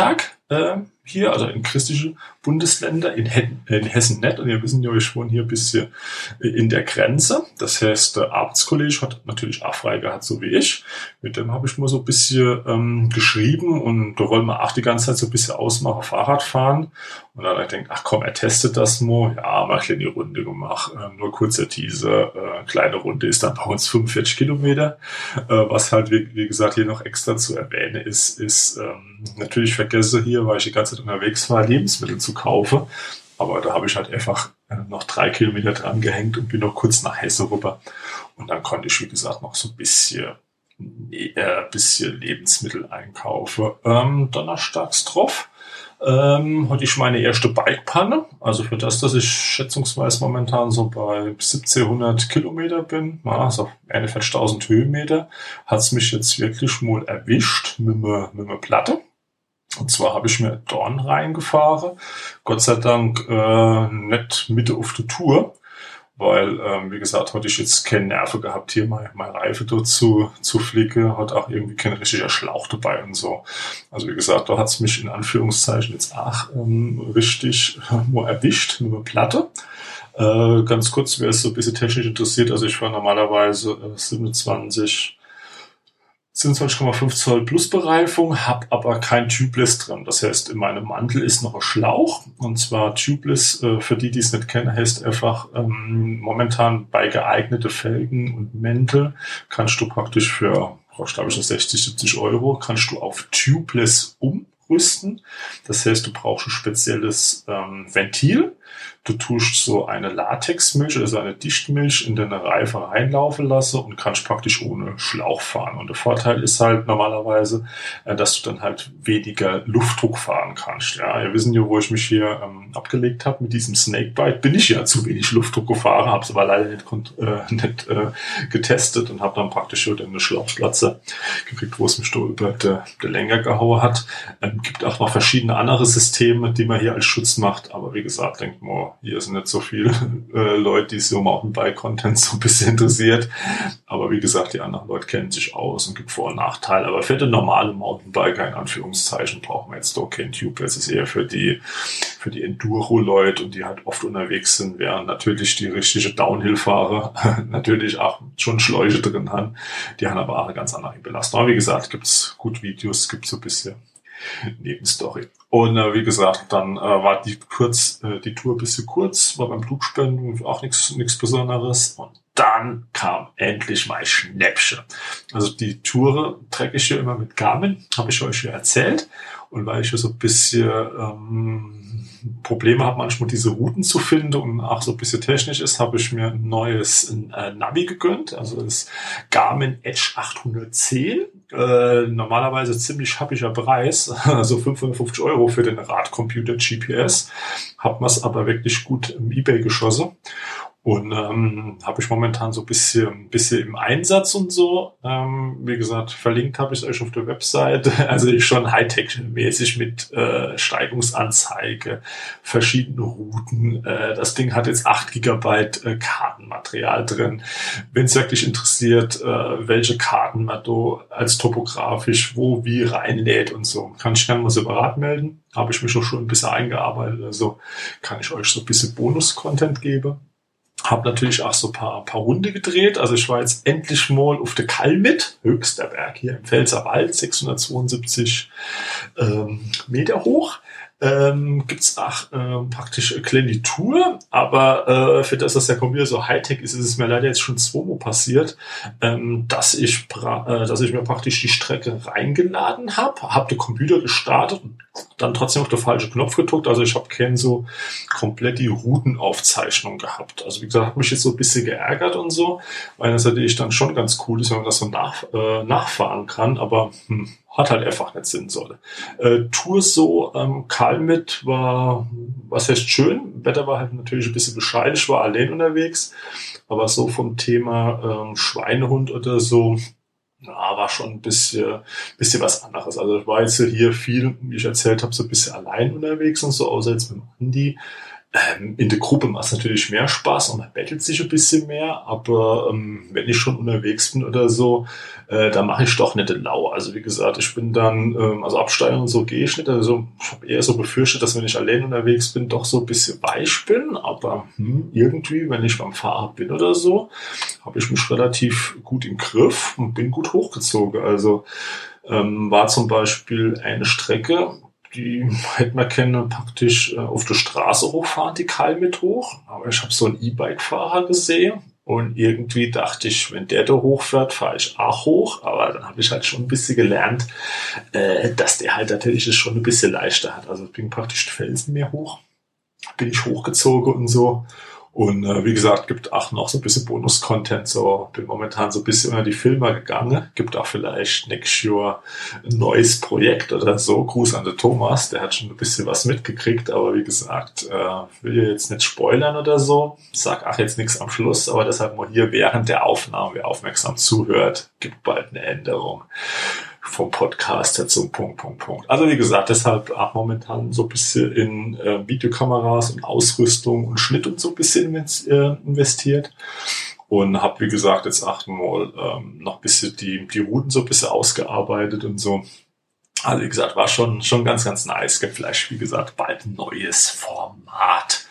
äh, hier, also in christliche Bundesländer, in, He in Hessen nicht. Und wir wissen ja, ich wohne hier ein bisschen in der Grenze. Das heißt, der Arztkollege hat natürlich auch frei gehabt, so wie ich. Mit dem habe ich mal so ein bisschen ähm, geschrieben und da wollen wir auch die ganze Zeit so ein bisschen ausmachen, Fahrrad fahren. Und dann habe ich gedacht, ach komm, er testet das mal. Ja, mal eine kleine Runde gemacht. Äh, nur kurzer Teaser. Äh, kleine Runde ist dann bei uns fünfundvierzig Kilometer. Äh, was halt, wie, wie gesagt, hier noch extra zu erwähnen ist, ist ähm, natürlich vergesse hier, weil ich die ganze Zeit unterwegs war, Lebensmittel zu kaufen. Aber da habe ich halt einfach äh, noch drei Kilometer dran gehängt und bin noch kurz nach Hesse rüber. Und dann konnte ich, wie gesagt, noch so ein bisschen, äh, bisschen Lebensmittel einkaufen. Ähm, donnerstags drauf ähm, hatte ich meine erste Bikepanne. Also für das, dass ich schätzungsweise momentan so bei siebzehnhundert Kilometer bin, also einundvierzigtausend Höhenmeter, hat es mich jetzt wirklich mal erwischt mit einer mit einer Platte. Und zwar habe ich mir Dorn reingefahren. Gott sei Dank äh, nicht Mitte auf der Tour, weil, ähm, wie gesagt, hatte ich jetzt keine Nerven gehabt, hier mein, mein Reifen dort zu, zu flicken, hat auch irgendwie kein richtiger Schlauch dabei und so. Also wie gesagt, da hat es mich in Anführungszeichen jetzt auch ähm, richtig äh, nur erwischt, nur eine Platte. Äh, ganz kurz, wer ist so ein bisschen technisch interessiert, also ich war normalerweise äh, siebenundzwanzig siebenundzwanzig Komma fünf Zoll Plusbereifung, habe aber kein Tubeless drin. Das heißt, in meinem Mantel ist noch ein Schlauch. Und zwar Tubeless, äh, für die, die es nicht kennen, heißt einfach, ähm, momentan bei geeignete Felgen und Mäntel kannst du praktisch für, ich glaube ich, sechzig, siebzig Euro, kannst du auf Tubeless umrüsten. Das heißt, du brauchst ein spezielles ähm, Ventil. Du tust so eine Latexmilch, also eine Dichtmilch in deine Reifen reinlaufen lassen und kannst praktisch ohne Schlauch fahren. Und der Vorteil ist halt normalerweise, dass du dann halt weniger Luftdruck fahren kannst. Ja, ihr wissen ja, wo ich mich hier ähm, abgelegt habe mit diesem Snakebite, bin ich ja zu wenig Luftdruck gefahren, habe es aber leider nicht, äh, nicht äh, getestet und habe dann praktisch schon eine Schlauchplatze gekriegt, wo es mich da über der, der Länge gehauen hat. Ähm, gibt auch noch verschiedene andere Systeme, die man hier als Schutz macht, aber wie gesagt, denkt mal, hier sind nicht so viele äh, Leute, die so Mountainbike-Content so ein bisschen interessiert. Aber wie gesagt, die anderen Leute kennen sich aus und gibt Vor- und Nachteile. Aber für den normalen Mountainbiker, in Anführungszeichen, brauchen wir jetzt doch kein Tube. Das ist eher für die, für die Enduro-Leute und die halt oft unterwegs sind, während natürlich die richtige Downhill-Fahrer natürlich auch schon Schläuche drin haben. Die haben aber auch eine ganz andere Belastung. Aber wie gesagt, gibt's gut Videos, gibt's so ein bisschen Nebenstory. Und äh, wie gesagt, dann äh, war die kurz äh, die Tour ein bisschen kurz, war beim Blutspenden auch nichts nichts Besonderes. Und dann kam endlich mein Schnäppchen. Also die Tour trecke ich ja immer mit Garmin, habe ich euch ja erzählt. Und weil ich ja so ein bisschen ähm, Probleme habe, manchmal diese Routen zu finden und auch so ein bisschen technisch ist, habe ich mir ein neues äh, Navi gegönnt. Also das Garmin Edge achthundertzehn. Äh, normalerweise ziemlich happischer Preis, also fünfhundertfünfzig Euro für den Radcomputer G P S. Hab mir's aber wirklich gut im eBay geschossen. Und ähm, habe ich momentan so ein bisschen, bisschen im Einsatz und so. Ähm, wie gesagt, verlinkt habe ich euch auf der Webseite. Also ich schon Hightech-mäßig mit äh, Steigungsanzeige, verschiedene Routen. Äh, das Ding hat jetzt acht Gigabyte äh, Kartenmaterial drin. Wenn es wirklich interessiert, äh, welche Karten man da als topografisch wo wie reinlädt und so, kann ich gerne mal separat melden. Habe ich mich auch schon ein bisschen eingearbeitet. Also kann ich euch so ein bisschen Bonus-Content geben. Hab natürlich auch so ein paar, paar Runde gedreht. Also ich war jetzt endlich mal auf der Kalmit, höchster Berg hier im Pfälzerwald, sechshundertzweiundsiebzig ähm, Meter hoch. Ähm, gibt's auch ähm, praktisch eine kleine Tour, aber äh, für das, dass der Computer so Hightech ist, ist es mir leider jetzt schon zweimal passiert, ähm, dass ich pra- äh, dass ich mir praktisch die Strecke reingeladen habe, habe den Computer gestartet und dann trotzdem auf den falschen Knopf gedrückt. Also ich habe keine so komplett die Routenaufzeichnung gehabt. Also wie gesagt, hat mich jetzt so ein bisschen geärgert und so, weil das natürlich dann schon ganz cool ist, wenn man das so nach, äh, nachfahren kann, aber hm, hat halt einfach nicht Sinn soll. Äh, Tour so, ähm, Kalmit war, was heißt schön, Wetter war halt natürlich ein bisschen bescheiden, ich war allein unterwegs, aber so vom Thema ähm, Schweinehund oder so, ja, war schon ein bisschen, bisschen was anderes. Also ich war jetzt hier viel, wie ich erzählt habe, so ein bisschen allein unterwegs und so, außer jetzt mit dem Andi. Ähm, in der Gruppe macht es natürlich mehr Spaß und man bettelt sich ein bisschen mehr, aber ähm, wenn ich schon unterwegs bin oder so, äh, da mache ich doch nicht den Lau. Also wie gesagt, ich bin dann, ähm, also absteigen und so gehe ich nicht. Also ich habe eher so befürchtet, dass wenn ich allein unterwegs bin, doch so ein bisschen weich bin. Aber hm, irgendwie, wenn ich beim Fahrrad bin oder so, habe ich mich relativ gut im Griff und bin gut hochgezogen. Also ähm, war zum Beispiel eine Strecke, die hätte man können praktisch äh, auf der Straße hochfahren, die Kal mit hoch. Aber ich habe so einen E-Bike-Fahrer gesehen und irgendwie dachte ich, wenn der da hochfährt, fahre ich auch hoch. Aber dann habe ich halt schon ein bisschen gelernt, äh, dass der halt natürlich es schon ein bisschen leichter hat. Also ich bin praktisch die Felsen mehr hoch, bin ich hochgezogen und so. Und äh, wie gesagt, gibt auch noch so ein bisschen Bonus-Content. So bin momentan so ein bisschen unter die Filme gegangen. Gibt auch vielleicht next Jahr ein neues Projekt oder so. Gruß an den Thomas, der hat schon ein bisschen was mitgekriegt. Aber wie gesagt, äh, will ja jetzt nicht spoilern oder so. Sag ach jetzt nichts am Schluss. Aber deshalb mal hier während der Aufnahme, wer aufmerksam zuhört, gibt bald eine Änderung vom Podcaster zum Punkt, Punkt, Punkt. Also wie gesagt, deshalb auch momentan so ein bisschen in äh, Videokameras und Ausrüstung und Schnitt und so ein bisschen äh, investiert. Und habe, wie gesagt, jetzt achtmal ähm, noch ein bisschen die, die Routen so ein bisschen ausgearbeitet und so. Also wie gesagt, war schon, schon ganz, ganz nice. Gibt vielleicht, wie gesagt, bald ein neues Format.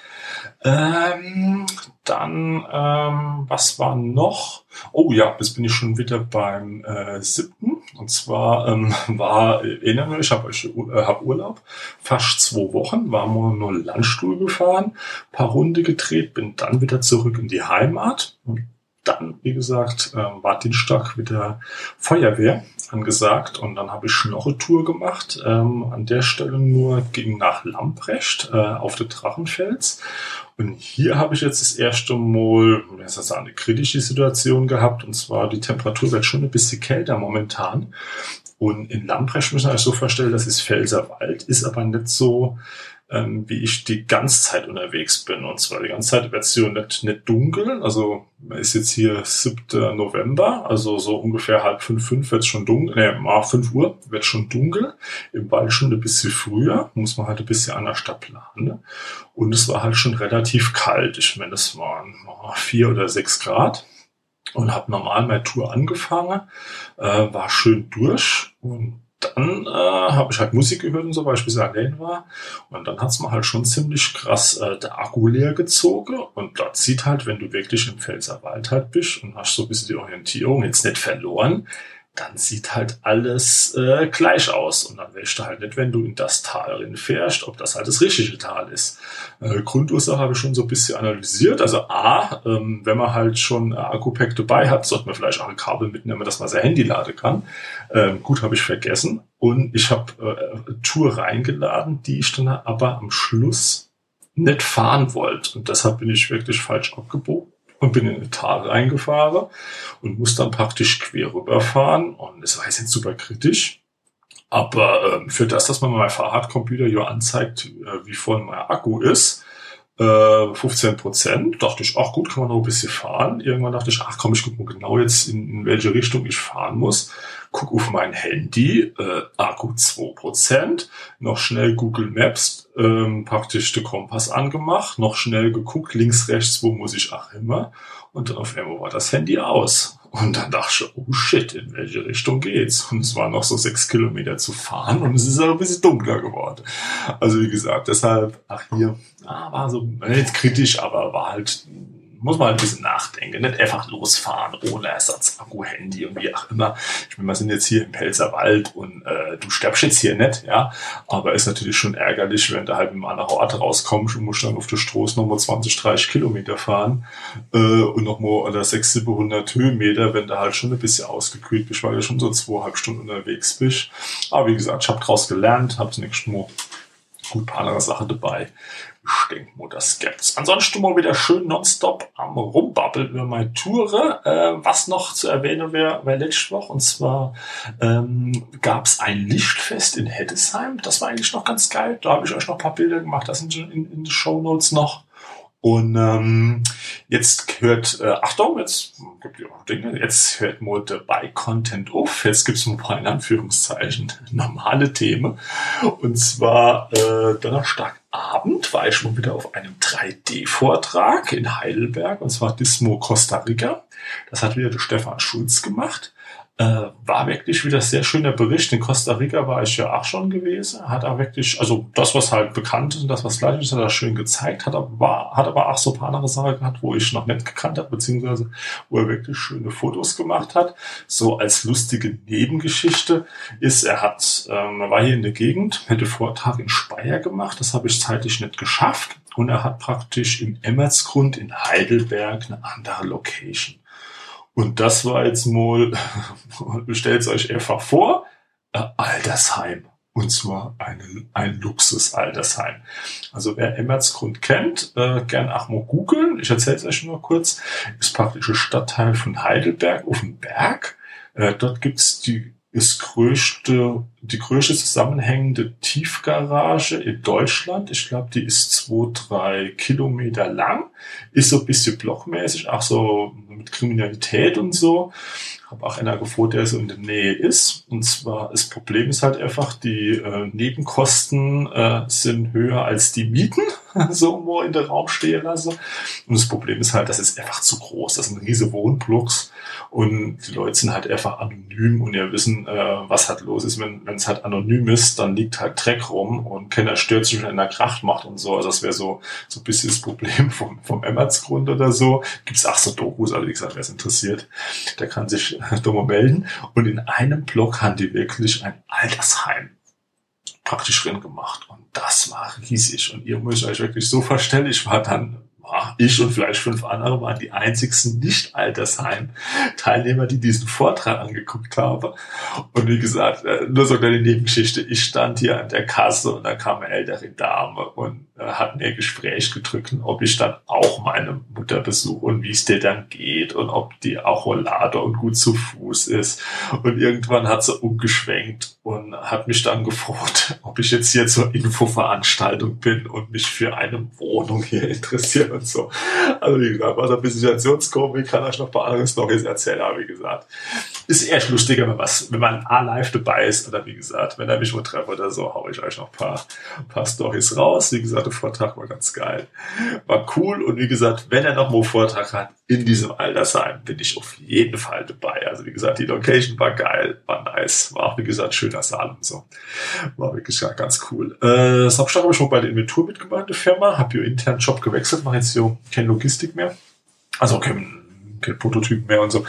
Ähm, dann, ähm, was war noch? Oh ja, jetzt bin ich schon wieder beim äh, siebten. Und zwar ähm, war, erinnere mich, ich habe äh, hab Urlaub, fast zwei Wochen, war mal nur Landstuhl gefahren, paar Runde gedreht, bin dann wieder zurück in die Heimat. Und dann, wie gesagt, äh, war Dienstag wieder Feuerwehr angesagt und dann habe ich noch eine Tour gemacht. Ähm, an der Stelle nur ging nach Lamprecht äh, auf der Drachenfels. Und hier habe ich jetzt das erste Mal, das ist eine kritische Situation gehabt, und zwar die Temperatur wird schon ein bisschen kälter momentan. Und in Lamprecht müssen wir euch so vorstellen, das ist Pfälzerwald, ist aber nicht so, ähm, wie ich die ganze Zeit unterwegs bin. Und zwar die ganze Zeit wird es hier nicht, nicht dunkel. Also man ist jetzt hier siebter November, also so ungefähr halb fünf, fünf wird es schon dunkel, ne, mal fünf Uhr wird schon dunkel. Im Wald schon ein bisschen früher, muss man halt ein bisschen an der Stadt planen. Und es war halt schon relativ kalt. Ich meine, das waren vier oder sechs Grad. Und habe normal meine Tour angefangen, äh, war schön durch und dann äh, habe ich halt Musik gehört und so, weil ich ein bisschen allein war. Und dann hat's mir halt schon ziemlich krass äh, der Akku leer gezogen. Und dort sieht halt, wenn du wirklich im Pfälzerwald halt bist und hast so ein bisschen die Orientierung jetzt nicht verloren, dann sieht halt alles äh, gleich aus. Und dann weißt du halt nicht, wenn du in das Tal reinfährst, ob das halt das richtige Tal ist. Äh, Grundursache habe ich schon so ein bisschen analysiert. Also A, ähm, wenn man halt schon äh, Akku-Pack dabei hat, sollte man vielleicht auch ein Kabel mitnehmen, dass man sein Handy laden kann. Ähm, gut, habe ich vergessen. Und ich habe äh, eine Tour reingeladen, die ich dann aber am Schluss nicht fahren wollte. Und deshalb bin ich wirklich falsch abgebogen und bin in eine Tal reingefahren und muss dann praktisch quer rüberfahren. Und das war jetzt nicht super kritisch. Aber ähm, für das, dass man mein Fahrradcomputer ja anzeigt, äh, wie voll mein Akku ist, äh, fünfzehn Prozent, dachte ich, ach gut, kann man noch ein bisschen fahren. Irgendwann dachte ich, ach komm, ich guck mal genau jetzt, in, in welche Richtung ich fahren muss. Guck auf mein Handy, äh, Akku zwei Prozent, noch schnell Google Maps, ähm, praktisch den Kompass angemacht, noch schnell geguckt, links, rechts, wo muss ich auch immer. Und dann auf einmal war das Handy aus. Und dann dachte ich, oh shit, in welche Richtung geht's? Und es waren noch so sechs Kilometer zu fahren und es ist auch ein bisschen dunkler geworden. Also wie gesagt, deshalb, ach hier, ah, war so, nicht kritisch, aber war halt, muss man halt ein bisschen nachdenken, nicht einfach losfahren ohne Ersatzakku, Handy und wie auch immer. Ich meine, wir sind jetzt hier im Pfälzerwald und äh, du stirbst jetzt hier nicht, ja, aber ist natürlich schon ärgerlich, wenn du halt mit einem anderen Ort rauskommst und musst dann auf der Straße nochmal zwanzig, dreißig Kilometer fahren äh, und nochmal oder sechshundert, siebenhundert Höhenmeter, wenn du halt schon ein bisschen ausgekühlt bist, weil du schon so zweieinhalb Stunden unterwegs bist. Aber wie gesagt, ich habe draus gelernt, habe das nächste Mal gut paar andere Sachen dabei. Ich denke mal, das gibt's. Ansonsten mal wieder schön nonstop am Rumbabbeln über meine Tour. Äh, was noch zu erwähnen wäre, war letzte Woche. Und zwar ähm, gab's ein Lichtfest in Heddesheim. Das war eigentlich noch ganz geil. Da habe ich euch noch ein paar Bilder gemacht. Das sind schon in, in den Shownotes noch. Und ähm, jetzt hört, äh, Achtung, jetzt gibt es auch Dinge, jetzt hört mal dabei Content auf. Jetzt gibt es mal in Anführungszeichen normale Themen. Und zwar äh, Donnerstagabend war ich schon wieder auf einem drei D-Vortrag in Heidelberg, und zwar Dismo Costa Rica. Das hat wieder der Stefan Schulz gemacht. Äh, war wirklich wieder sehr schöner Bericht. In Costa Rica war ich ja auch schon gewesen. Hat er wirklich, also das, was halt bekannt ist und das, was gleich ist, hat er schön gezeigt. Hat aber, hat aber auch so ein paar andere Sachen gehabt, wo ich noch nicht gekannt habe, beziehungsweise wo er wirklich schöne Fotos gemacht hat. So als lustige Nebengeschichte ist, er hat, ähm, er war hier in der Gegend, hätte Vortrag in Speyer gemacht. Das habe ich zeitlich nicht geschafft. Und er hat praktisch im Emmertsgrund in Heidelberg eine andere Location. Und das war jetzt mal, stellt es euch einfach vor, äh, Altersheim. Und zwar ein, ein Luxus-Altersheim. Also wer Emmertsgrund kennt, äh, gern auch mal googeln. Ich erzähle es euch nur kurz. Ist praktisch ein Stadtteil von Heidelberg auf dem Berg. Äh, dort gibt's die ist größte, die größte zusammenhängende Tiefgarage in Deutschland. Ich glaube, die ist zwei, drei Kilometer lang. Ist so ein bisschen blockmäßig, auch so mit Kriminalität und so. Habe auch einer gefunden, der so in der Nähe ist. Und zwar, das Problem ist halt einfach, die äh, Nebenkosten äh, sind höher als die Mieten, so wo in der Raum stehen lasse. Und das Problem ist halt, das ist einfach zu groß. Das sind riesige Wohnblocks. Und die Leute sind halt einfach anonym und ja wissen, äh, was halt los ist. Wenn es halt anonym ist, dann liegt halt Dreck rum und keiner stört sich, wenn einer Kracht macht und so. Also das wäre so so ein bisschen das Problem vom, vom Emmertsgrund oder so. Gibt's auch so Dokus, also wie gesagt, wer es interessiert, der kann sich da mal melden. Und in einem Block haben die wirklich ein Altersheim praktisch drin gemacht. Und das war riesig. Und ihr müsst euch wirklich so vorstellen, ich war dann ich und vielleicht fünf andere waren die einzigsten Nicht-Altersheim-Teilnehmer, die diesen Vortrag angeguckt haben. Und wie gesagt, nur so eine Nebengeschichte. Ich stand hier an der Kasse und da kam eine ältere Dame und hat mir ein Gespräch gedrückt, ob ich dann auch meine Mutter besuche und wie es dir dann geht und ob die auch Rollator und gut zu Fuß ist. Und irgendwann hat sie umgeschwenkt und hat mich dann gefragt, ob ich jetzt hier zur Infoveranstaltung bin und mich für eine Wohnung hier interessiere und so. Also wie gesagt, war so ein bisschen Situationskomik, kann euch noch ein paar andere Storys erzählen, aber wie gesagt, ist echt lustiger, wenn, was, wenn man A live dabei ist oder wie gesagt, wenn er mich mal trefft oder so, hau ich euch noch ein paar, ein paar Storys raus. Wie gesagt, der Vortrag war ganz geil. War cool und wie gesagt, wenn er noch mal einen Vortrag hat in diesem Altersheim, bin ich auf jeden Fall dabei. Also wie gesagt, die Location war geil, war nice, war auch wie gesagt schöner Saal und so. War wirklich ganz cool. Äh, Samstag habe ich schon bei der Inventur mitgemacht, der Firma, habe hier intern Job gewechselt, mache jetzt hier keine Logistik mehr, also kein, kein Prototypen mehr und so.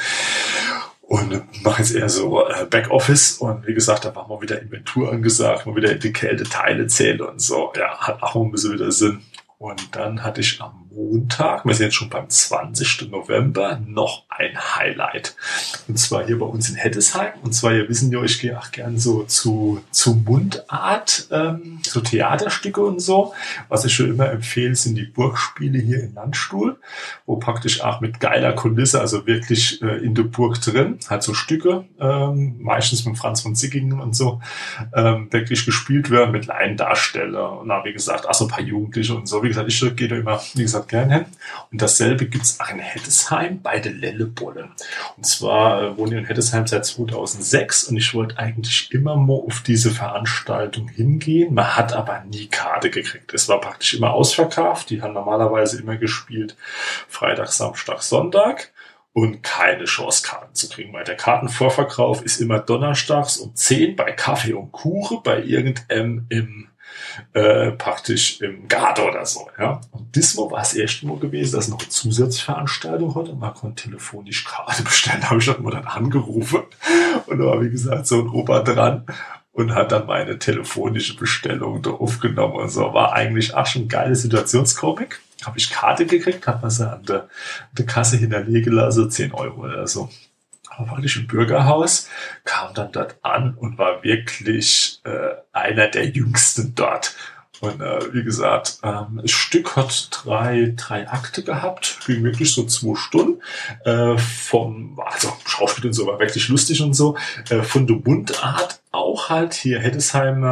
Und mache jetzt eher so äh, Backoffice und wie gesagt, da war mal wieder Inventur angesagt, mal wieder die Kälte Teile zählen und so. Ja, hat auch ein bisschen wieder Sinn. Und dann hatte ich am Montag, wir sind jetzt schon beim zwanzigsten November, noch ein Highlight. Und zwar hier bei uns in Heddesheim. Und zwar, ihr wissen ja, ich gehe auch gern so zu, zu Mundart, ähm, so Theaterstücke und so. Was ich schon immer empfehle, sind die Burgspiele hier in Landstuhl, wo praktisch auch mit geiler Kulisse, also wirklich äh, in der Burg drin, halt so Stücke, ähm, meistens mit Franz von Sickingen und so, ähm, wirklich gespielt werden mit Laiendarsteller. Und dann, wie gesagt, auch so ein paar Jugendliche und so. Wie gesagt, ich gehe da immer, wie gesagt, gerne hin. Und dasselbe gibt's auch in Heddesheim bei der Lellebollen. Und zwar äh, wohne ich in Heddesheim seit zweitausendsechs und ich wollte eigentlich immer mal auf diese Veranstaltung hingehen. Man hat aber nie Karte gekriegt. Es war praktisch immer ausverkauft. Die haben normalerweise immer gespielt Freitag, Samstag, Sonntag. Und keine Chance, Karten zu kriegen, weil der Kartenvorverkauf ist immer donnerstags um zehn bei Kaffee und Kuchen bei irgendeinem im Äh, praktisch im Garten oder so, ja. Und diesmal war es erst mal gewesen, dass noch eine Zusatzveranstaltung hat und man konnte telefonisch Karte bestellen. Da habe ich dann mal dann angerufen und da war, wie gesagt, so ein Opa dran und hat dann meine telefonische Bestellung da aufgenommen und so. War eigentlich auch schon geile Situationskomik. Habe ich Karte gekriegt, hat man sie an der, an der Kasse hinterlegen lassen, zehn Euro oder so. Aber praktisch im Bürgerhaus, kam dann dort an und war wirklich äh, einer der Jüngsten dort. Und äh, wie gesagt, ähm, das Stück hat drei, drei Akte gehabt, ging wirklich so zwei Stunden. Äh, vom, also Schauspiel und so war wirklich lustig und so. Äh, von der Mundart auch halt hier Heddesheimer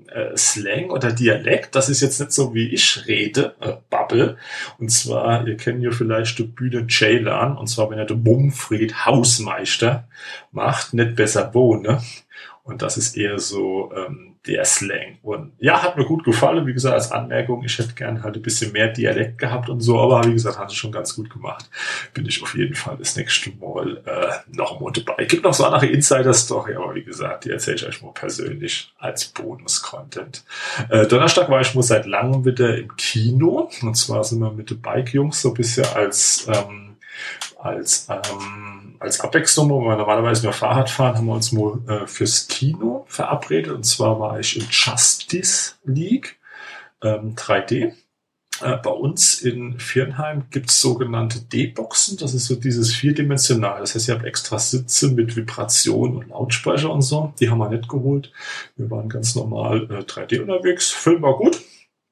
äh, Slang oder Dialekt. Das ist jetzt nicht so, wie ich rede, äh, Bubble. Und zwar, ihr kennt ja vielleicht die Bühne Ceylan. Und zwar, wenn er den Mumfried Hausmeister macht, nicht besser wohne. Und das ist eher so ähm, der Slang. Und ja, hat mir gut gefallen. Wie gesagt, als Anmerkung, ich hätte gerne halt ein bisschen mehr Dialekt gehabt und so. Aber wie gesagt, hat es schon ganz gut gemacht. Bin ich auf jeden Fall das nächste Mal äh, noch mal dabei. Gibt noch so andere Insider-Story, aber wie gesagt, die erzähle ich euch mal persönlich als Bonus-Content. Äh, Donnerstag war ich mal seit langem wieder im Kino. Und zwar sind wir mit den Bike-Jungs so ein bisschen als... Ähm, als ähm, als Abwechslung, wo wir normalerweise nur Fahrrad fahren, haben wir uns mal äh, fürs Kino verabredet. Und zwar war ich in Justice League ähm, drei D. Äh, bei uns in Viernheim gibt's sogenannte D-Boxen. Das ist so dieses vierdimensional. Das heißt, ihr habt extra Sitze mit Vibration und Lautsprecher und so. Die haben wir nicht geholt. Wir waren ganz normal äh, drei D unterwegs. Film war gut.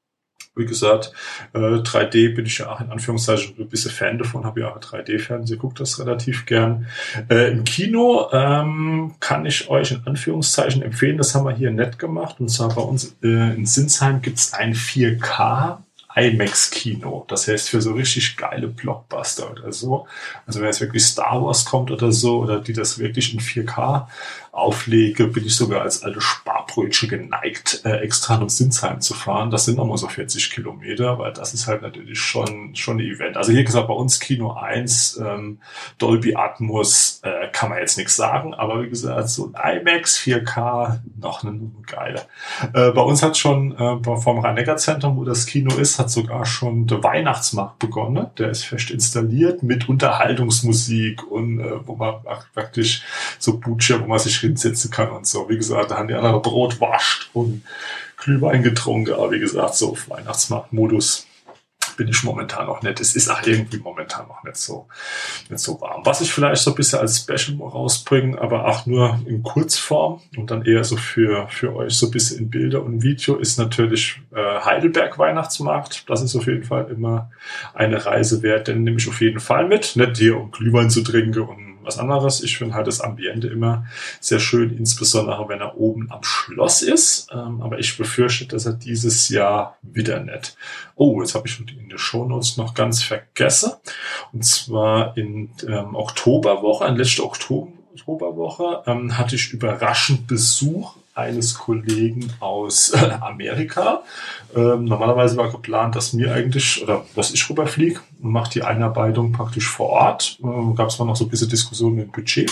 Wie gesagt, äh, drei D bin ich ja auch in Anführungszeichen ein bisschen Fan davon, habe ja auch drei D-Fernsehen, gucke das relativ gern. Äh, Im Kino ähm, kann ich euch in Anführungszeichen empfehlen, das haben wir hier nett gemacht. Und zwar bei uns äh, in Sinsheim gibt's ein vier K IMAX-Kino. Das heißt für so richtig geile Blockbuster oder so. Also wenn jetzt wirklich Star Wars kommt oder so, oder die das wirklich in vier K auflege, bin ich sogar als alte Sparbrötchen geneigt, äh, extra nach Sinsheim zu fahren. Das sind nochmal so vierzig Kilometer, weil das ist halt natürlich schon schon ein Event. Also hier gesagt, bei uns Kino eins, ähm, Dolby Atmos, äh, kann man jetzt nichts sagen, aber wie gesagt, so ein IMAX vier K, noch eine geile. Äh, bei uns hat schon äh, vom Rhein-Neckar-Zentrum, wo das Kino ist, hat sogar schon der Weihnachtsmarkt begonnen. Der ist fest installiert mit Unterhaltungsmusik und äh, wo man praktisch so Butcher, wo man sich hinsetzen kann und so. Wie gesagt, da haben die anderen Brot wascht und Glühwein getrunken, aber wie gesagt, so auf Weihnachtsmarktmodus bin ich momentan noch nicht. Es ist auch irgendwie momentan noch nicht so, nicht so warm. Was ich vielleicht so ein bisschen als Special rausbringe, aber auch nur in Kurzform und dann eher so für, für euch so ein bisschen in Bilder und Video, ist natürlich äh, Heidelberg Weihnachtsmarkt. Das ist auf jeden Fall immer eine Reise wert, den nehme ich auf jeden Fall mit. Nicht hier, um Glühwein zu trinken und was anderes. Ich finde halt das Ambiente immer sehr schön, insbesondere wenn er oben am Schloss ist. Ähm, aber ich befürchte, dass er dieses Jahr wieder nicht. Oh, jetzt habe ich in den Shownotes noch ganz vergessen. Und zwar in ähm, Oktoberwoche, in letzter Oktober, Oktoberwoche, ähm, hatte ich überraschend Besuch eines Kollegen aus äh, Amerika. Ähm, normalerweise war geplant, dass mir eigentlich, oder dass ich rüberfliege und mache die Einarbeitung praktisch vor Ort. Ähm, Gab es mal noch so ein bisschen Diskussionen mit dem Budget.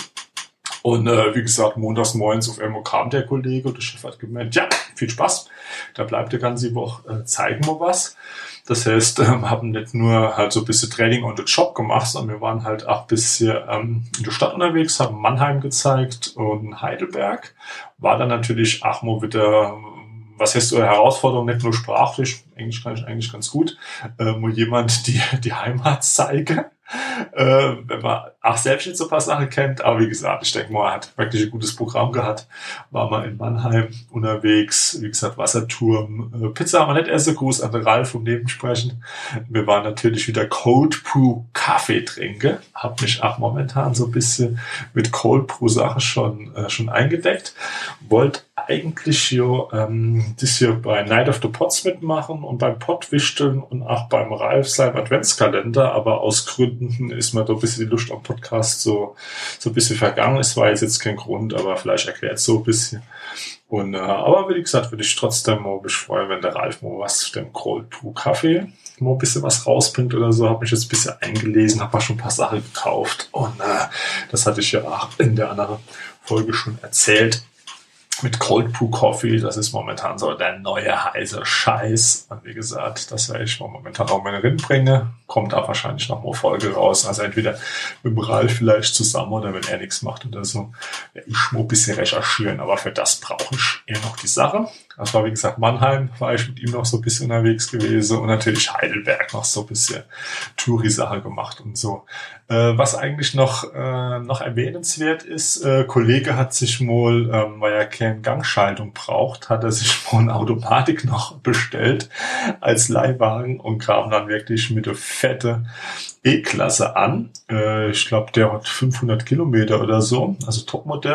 Und äh, wie gesagt, montags morgens auf einmal kam der Kollege und der Chef hat gemeint, ja, viel Spaß, da bleibt die ganze Woche, äh, zeigen wir was. Das heißt, ähm, haben nicht nur halt so ein bisschen Training on the Job gemacht, sondern wir waren halt auch ein bisschen ähm, in der Stadt unterwegs, haben Mannheim gezeigt und Heidelberg. War dann natürlich auch mal wieder, was heißt so eine Herausforderung, nicht nur sprachlich, Englisch kann ich eigentlich ganz gut, äh, wo jemand die, die Heimat zeige. Äh, wenn man auch selbst nicht so ein paar Sachen kennt, aber wie gesagt, ich denke mal, er hat wirklich ein gutes Programm gehabt, war mal in Mannheim unterwegs, wie gesagt, Wasserturm, äh, Pizza haben wir nicht essen, Gruß an den Ralf vom Nebensprechen. Wir waren natürlich wieder Cold Brew Kaffee trinken, hab mich auch momentan so ein bisschen mit Cold Brew Sache schon, äh, schon eingedeckt, wollte eigentlich ja, ähm, das hier bei Night of the Pots mitmachen und beim Pottwichteln und auch beim Ralf seinem Adventskalender, aber aus Gründen ist mir da ein bisschen die Lust am Podcast so, so ein bisschen vergangen. Es war jetzt, jetzt kein Grund, aber vielleicht erklärt es so ein bisschen. Und, äh, aber wie gesagt, würde ich trotzdem mal mich freuen, wenn der Ralf mal was zu dem Cold Brew Kaffee mal ein bisschen was rausbringt oder so. Habe mich jetzt ein bisschen eingelesen, habe mal schon ein paar Sachen gekauft und äh, das hatte ich ja auch in der anderen Folge schon erzählt. Mit Cold Brew Coffee, das ist momentan so der neue heiße Scheiß. Und wie gesagt, das werde ich momentan auch mal bringe. Kommt da wahrscheinlich noch mal Folge raus. Also entweder mit dem Ralf vielleicht zusammen oder wenn er nichts macht oder so. Werde ich mal ein bisschen recherchieren. Aber für das brauche ich eher noch die Sache. Das war wie gesagt Mannheim, war ich mit ihm noch so ein bisschen unterwegs gewesen. Und natürlich Heidelberg noch so ein bisschen Touri-Sache gemacht und so. Äh, was eigentlich noch, äh, noch erwähnenswert ist, äh, Kollege hat sich wohl, ähm, weil er keine Gangschaltung braucht, hat er sich wohl eine Automatik noch bestellt als Leihwagen und kam dann wirklich mit der fette E-Klasse an. Äh, ich glaube, der hat fünfhundert Kilometer oder so, also Topmodell.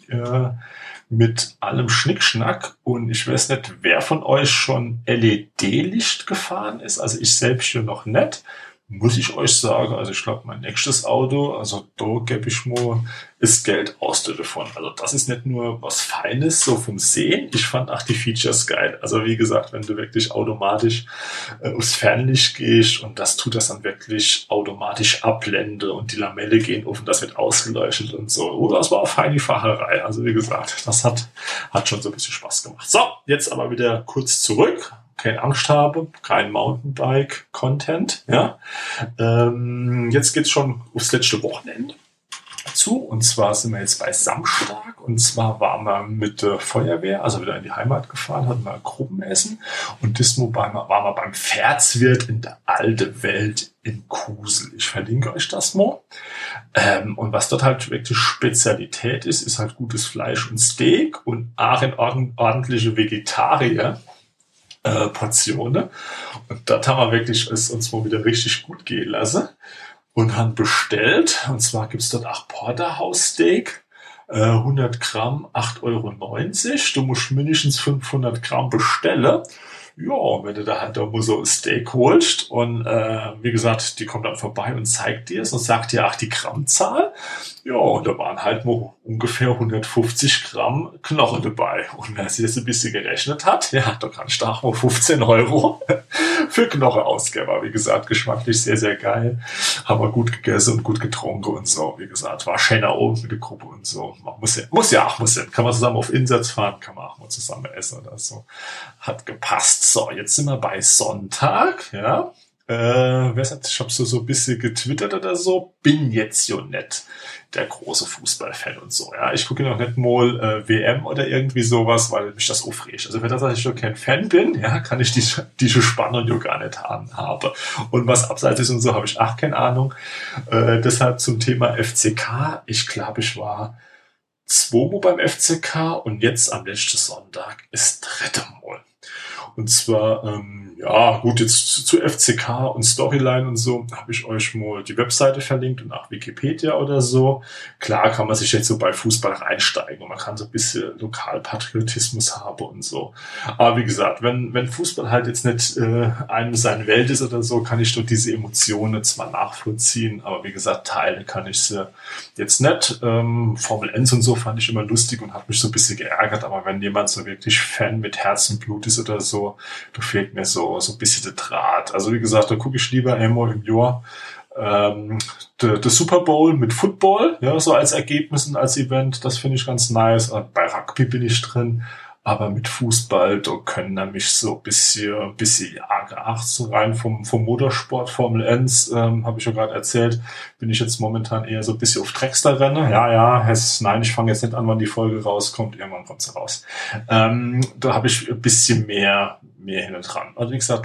äh, mit allem Schnickschnack. Und ich weiß nicht, wer von euch schon L E D-Licht gefahren ist. Also ich selbst hier noch nicht. Muss ich euch sagen, also ich glaube, mein nächstes Auto, also da gebe ich mir das Geld aus davon. Also das ist nicht nur was Feines, so vom Sehen. Ich fand auch die Features geil. Also wie gesagt, wenn du wirklich automatisch äh, aufs Fernlicht gehst und das tut das dann wirklich automatisch abblende und die Lamelle gehen auf und das wird ausgeleuchtet und so. Oh, das war eine feine Facherei. Also wie gesagt, das hat, hat schon so ein bisschen Spaß gemacht. So, jetzt aber wieder kurz zurück. Keine Angst habe, kein Mountainbike-Content. Ja, ähm, jetzt geht's schon aufs letzte Wochenende zu. Und zwar sind wir jetzt bei Samstag. Und zwar waren wir mit der Feuerwehr, also wieder in die Heimat gefahren, hatten wir ein Gruppenessen. Und diesmal waren wir, waren wir beim Pferdswirt in der Alte Welt in Kusel. Ich verlinke euch das mal. Ähm, und was dort halt wirklich Spezialität ist, ist halt gutes Fleisch und Steak und auch in ordentliche Vegetarier. Äh, Portionen. Und das haben wir wirklich es uns mal wieder richtig gut gehen lassen und haben bestellt. Und zwar gibt's dort auch Porterhouse-Steak, äh, hundert Gramm, acht Euro neunzig. Du musst mindestens fünfhundert Gramm bestellen. Ja, wenn du da halt da mal so ein Steak holst und äh, wie gesagt, die kommt dann vorbei und zeigt dir es und sagt dir auch die Grammzahl. Ja, und da waren halt mal ungefähr hundertfünfzig Gramm Knochen dabei. Und wer sich das ein bisschen gerechnet hat, ja, da kannst du auch mal fünfzehn Euro für Knochen ausgeben. Aber wie gesagt, geschmacklich sehr, sehr geil. Haben wir gut gegessen und gut getrunken und so. Wie gesagt, war schöner oben mit der Gruppe und so. Man muss ja, muss ja auch, muss ja. Kann man zusammen auf Insatz fahren, kann man auch mal zusammen essen oder so. Hat gepasst. So, jetzt sind wir bei Sonntag, ja. Äh, wer sagt, ich habe so, so ein bisschen getwittert oder so, bin jetzt ja nicht der große Fußballfan und so, ja. Ich gucke noch nicht mal äh, W M oder irgendwie sowas, weil mich das aufregt. Also wenn das, dass ich schon kein Fan bin, ja, kann ich diese, diese Spannung ja gar nicht haben, habe. Und was abseits ist und so, habe ich auch keine Ahnung. Äh, deshalb zum Thema F C K. Ich glaube, ich war zweimal beim F C K und jetzt am letzten Sonntag ist dritte Mal. Und zwar, ähm, ja, gut, jetzt zu, zu F C K und Storyline und so habe ich euch mal die Webseite verlinkt und auch Wikipedia oder so. Klar kann man sich jetzt so bei Fußball reinsteigen und man kann so ein bisschen Lokalpatriotismus haben und so. Aber wie gesagt, wenn wenn Fußball halt jetzt nicht äh, einem seine Welt ist oder so, kann ich doch diese Emotionen zwar nachvollziehen, aber wie gesagt, teilen kann ich sie jetzt nicht. Ähm, Formel eins und so fand ich immer lustig und hat mich so ein bisschen geärgert, aber wenn jemand so wirklich Fan mit Herz und Blut ist oder so, da fehlt mir so so ein bisschen der Draht. Also wie gesagt, da gucke ich lieber einmal im Jahr ähm, der, der Super Bowl mit Football, ja, so als Ergebnis und als Event, das finde ich ganz nice. Bei Rugby bin ich drin, aber mit Fußball, da können nämlich so ein bisschen, ein bisschen Jahre acht so rein vom, vom Motorsport, Formel eins, ähm, habe ich ja gerade erzählt, bin ich jetzt momentan eher so ein bisschen auf Drechsler-Rennen. Ja, ja, es, nein, ich fange jetzt nicht an, wann die Folge rauskommt, irgendwann kommt sie raus. Ähm, da habe ich ein bisschen mehr, mehr hin und dran. Also wie gesagt,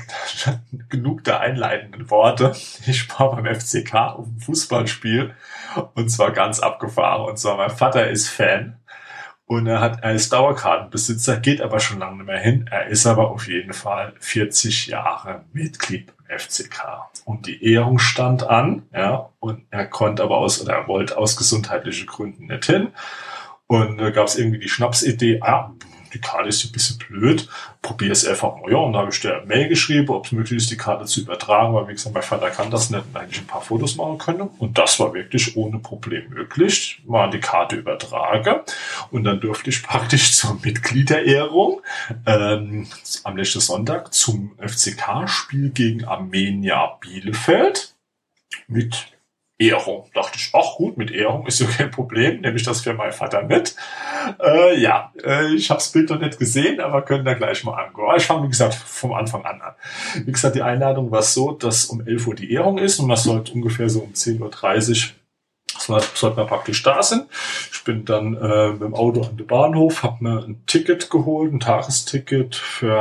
genug der einleitenden Worte. Ich war beim F C K auf dem Fußballspiel und zwar ganz abgefahren. Und zwar mein Vater ist Fan. Und er hat, er ist Dauerkartenbesitzer, geht aber schon lange nicht mehr hin. Er ist aber auf jeden Fall vierzig Jahre Mitglied beim F C K. Und die Ehrung stand an, ja, und er konnte aber aus, oder er wollte aus gesundheitlichen Gründen nicht hin. Und da gab es irgendwie die Schnapsidee, ah, die Karte ist ein bisschen blöd, probier es einfach mal. Ja, und da habe ich der Mail geschrieben, ob es möglich ist, die Karte zu übertragen, weil wie gesagt, mein Vater kann das nicht, und eigentlich ein paar Fotos machen können. Und das war wirklich ohne Problem möglich. Mal die Karte übertragen und dann durfte ich praktisch zur Mitgliederehrung ähm, am letzten Sonntag zum F C K-Spiel gegen Arminia Bielefeld mit Ehrung. Dachte ich, ach gut, mit Ehrung ist ja kein Problem, nehme ich das für meinen Vater mit. Äh, ja, äh, ich habe das Bild noch nicht gesehen, aber können da gleich mal angehen. Ich fange, wie gesagt, vom Anfang an an. Wie gesagt, die Einladung war so, dass um elf Uhr die Ehrung ist und das sollte ungefähr so um zehn Uhr dreißig sollten wir praktisch da sind. Ich bin dann äh, mit dem Auto an den Bahnhof, habe mir ein Ticket geholt, ein Tagesticket für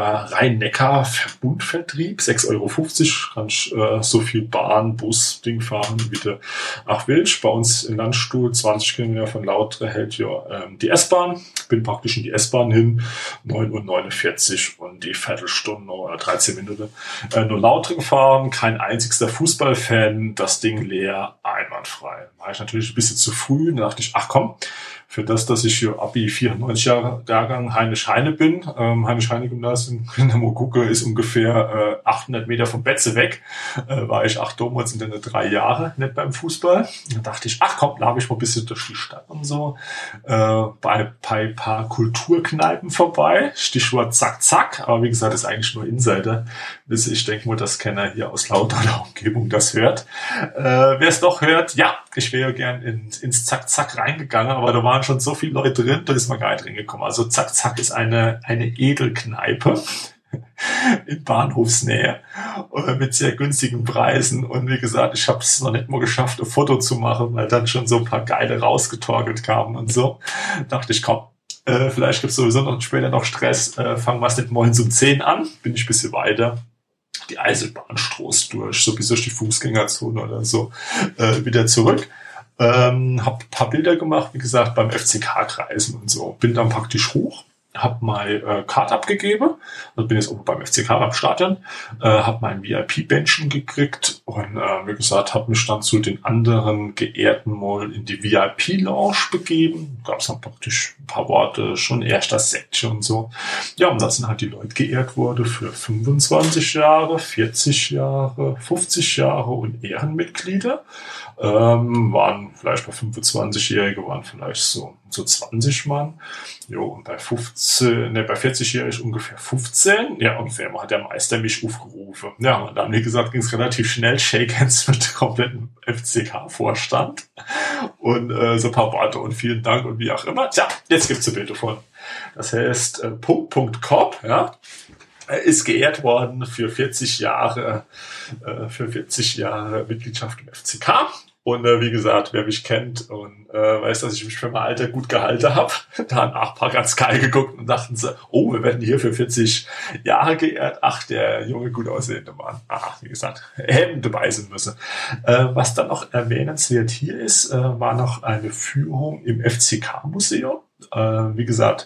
Rhein-Neckar-Verbundvertrieb, sechs Euro fünfzig, kann ich äh, so viel Bahn, Bus, Ding fahren, wie du auch willst. Bei uns in Landstuhl, zwanzig Kilometer von Lautre, hält ja ähm, die S-Bahn. Bin praktisch in die S-Bahn hin, neun Uhr neunundvierzig und die Viertelstunde oder dreizehn Minuten äh, nur Lautre gefahren, kein einzigster Fußballfan, das Ding leer, einwandfrei. War ich natürlich ein bisschen zu früh, da dachte ich, ach komm, für das, dass ich hier Abi vierundneunzig Jahrgang Heinrich Heine bin. Ähm, Heinrich Heine Gymnasium in der Mogucke ist ungefähr äh, achthundert Meter vom Betze weg. Äh, war ich acht damals in den drei Jahre nicht beim Fußball. Da dachte ich, ach komm, labe ich mal ein bisschen durch die Stadt und so. Äh, bei, bei ein paar Kulturkneipen vorbei. Stichwort Zack Zack. Aber wie gesagt, ist eigentlich nur Insider. Ich denke mal, dass keiner hier aus lauter Umgebung das hört. Äh, Wer es doch hört, ja, ich wäre ja gern in, ins Zack Zack reingegangen, aber da waren schon so viele Leute drin, da ist man gar nicht reingekommen. Also Zack Zack ist eine, eine Edelkneipe in Bahnhofsnähe äh, mit sehr günstigen Preisen. Und wie gesagt, ich habe es noch nicht mal geschafft, ein Foto zu machen, weil dann schon so ein paar Geile rausgetorkelt kamen und so. Dachte ich, komm, äh, vielleicht gibt's sowieso noch später noch Stress. Äh, fangen wir es nicht morgens um zehn an, bin ich ein bisschen weiter. Die Eisenbahn stroßt durch, so bis durch die Fußgängerzone oder so, äh, wieder zurück. Ähm, hab ein paar Bilder gemacht, wie gesagt, beim F C K-Kreisen und so. Bin dann praktisch hoch, hab meine äh, Karte abgegeben, also bin jetzt oben beim F C K am Stadion, äh, hab mein V I P-Bändchen gekriegt und äh, wie gesagt, hab mich dann zu den anderen Geehrten mal in die V I P-Lounge begeben. Gab's dann praktisch ein paar Worte, schon erster Sektchen und so. Ja, und da sind halt die Leute geehrt worden für fünfundzwanzig Jahre, vierzig Jahre, fünfzig Jahre und Ehrenmitglieder. Ähm, waren vielleicht bei fünfundzwanzigjährigen waren vielleicht so, so zwanzig Mann. Jo, und bei fünfzehn, ne, bei vierzigjährigen ungefähr fünfzehn. Ja, ungefähr hat der Meister mich aufgerufen. Ja, und dann, wie gesagt, ging es relativ schnell. Shake Hands mit dem kompletten F C K-Vorstand. Und äh, so ein paar Worte und vielen Dank und wie auch immer. Tja, jetzt gibt's ein Bild davon. Das heißt, äh, Punkt, Punkt, Korb, ja. Ist geehrt worden für vierzig Jahre, äh, für vierzig Jahre Mitgliedschaft im F C K. Und äh, wie gesagt, wer mich kennt und äh, weiß, dass ich mich für mein Alter gut gehalten habe, da haben auch ein paar ganz geil geguckt und dachten so, oh, wir werden hier für vierzig Jahre geehrt. Ach, der junge, gut aussehende Mann. Ah, wie gesagt, hätten dabei sein müssen. Äh, was dann noch erwähnenswert hier ist, äh, war noch eine Führung im F C K-Museum. Äh, wie gesagt,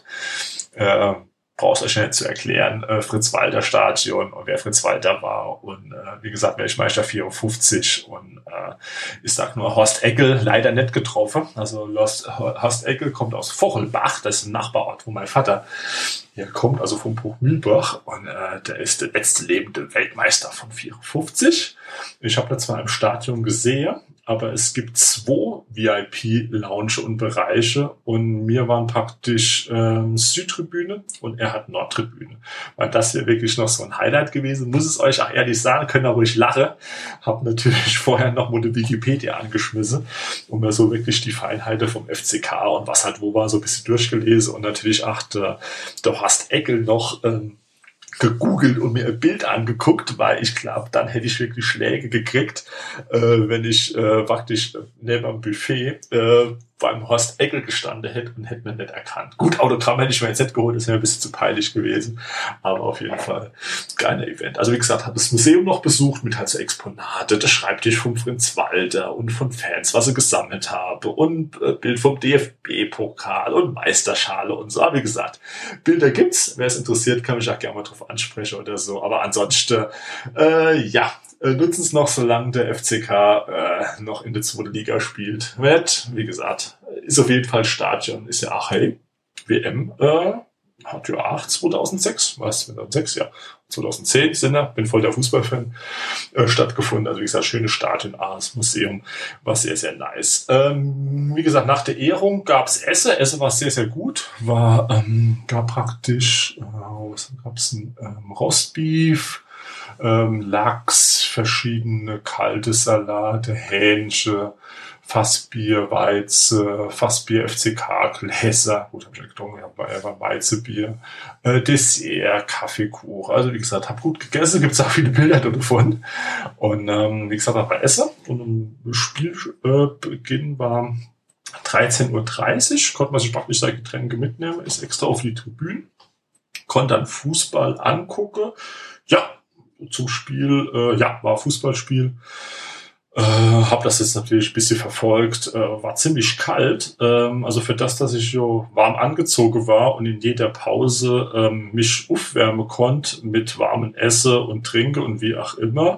äh, brauchst euch nicht zu erklären, äh, Fritz-Walter-Stadion und wer Fritz-Walter war und äh, wie gesagt, Weltmeister vierundfünfzig und äh, ich sag nur Horst Eckel, leider nicht getroffen, also Horst, Horst Eckel kommt aus Vochelbach, das ist ein Nachbarort, wo mein Vater hier kommt, also vom Bruch-Mühlbach und äh, der ist der letzte lebende Weltmeister von vierundfünfzig. Ich habe da zwar im Stadion gesehen, aber es gibt zwei V I P-Lounge und Bereiche und mir waren praktisch ähm, Südtribüne und er hat Nordtribüne. Weil das hier wirklich noch so ein Highlight gewesen, muss es euch auch ehrlich sagen, könnt ihr ruhig lachen. Hab natürlich vorher noch mal die Wikipedia angeschmissen, um mir so wirklich die Feinheiten vom F C K und was halt wo war, so ein bisschen durchgelesen und natürlich auch der, der Horst Eckel noch ähm, gegoogelt und mir ein Bild angeguckt, weil ich glaube, dann hätte ich wirklich Schläge gekriegt, äh, wenn ich äh, praktisch neben dem Buffet äh, beim Horst Eckel gestanden hätte und hätte mich nicht erkannt. Gut, Autogramm hätte ich mir jetzt nicht geholt, das wäre ein bisschen zu peinlich gewesen, aber auf jeden Fall geiler Event. Also wie gesagt, habe das Museum noch besucht mit halt so Exponate, der Schreibtisch von Fritz Walter und von Fans, was ich gesammelt habe und äh, Bild vom D F B-Pokal und Meisterschale und so. Aber wie gesagt, Bilder gibt's. Wer es interessiert, kann mich auch gerne mal drauf ansprechen oder so. Aber ansonsten, äh, ja, nutzen es noch, solange der F C K äh, noch in der zweiten Liga spielt. Wird, wie gesagt, ist auf jeden Fall Stadion, ist ja auch, hey, W M, äh, hat ja auch zweitausendsechs, was, zweitausendsechs, ja, zweitausendzehn sind er, bin voll der Fußballfan, äh, stattgefunden. Also wie gesagt, schönes Stadion, ah, das Museum war sehr, sehr nice. Ähm, wie gesagt, nach der Ehrung gab's Essen, Essen war sehr, sehr gut, war, ähm, gab praktisch, äh, was gab's ein ähm, Rostbeef, Ähm, Lachs, verschiedene kalte Salate, Hähnchen, Fassbier, Weize, Fassbier, F C K, Gläser, gut, hab ich ja getrunken, hab einfach Weizebier, äh, Dessert, Kaffeekuchen, also wie gesagt, hab gut gegessen, gibt's auch viele Bilder davon und ähm, wie gesagt, war Essen und um Spielbeginn äh, war dreizehn Uhr dreißig, konnte man sich praktisch seine Getränke mitnehmen, ist extra auf die Tribünen, konnte dann Fußball angucken, ja, zum Spiel, äh, ja, war Fußballspiel. Äh, hab das jetzt natürlich ein bisschen verfolgt. Äh, war ziemlich kalt. Ähm, also für das, dass ich so warm angezogen war und in jeder Pause ähm, mich aufwärmen konnte mit warmen Essen und Trinken und wie auch immer,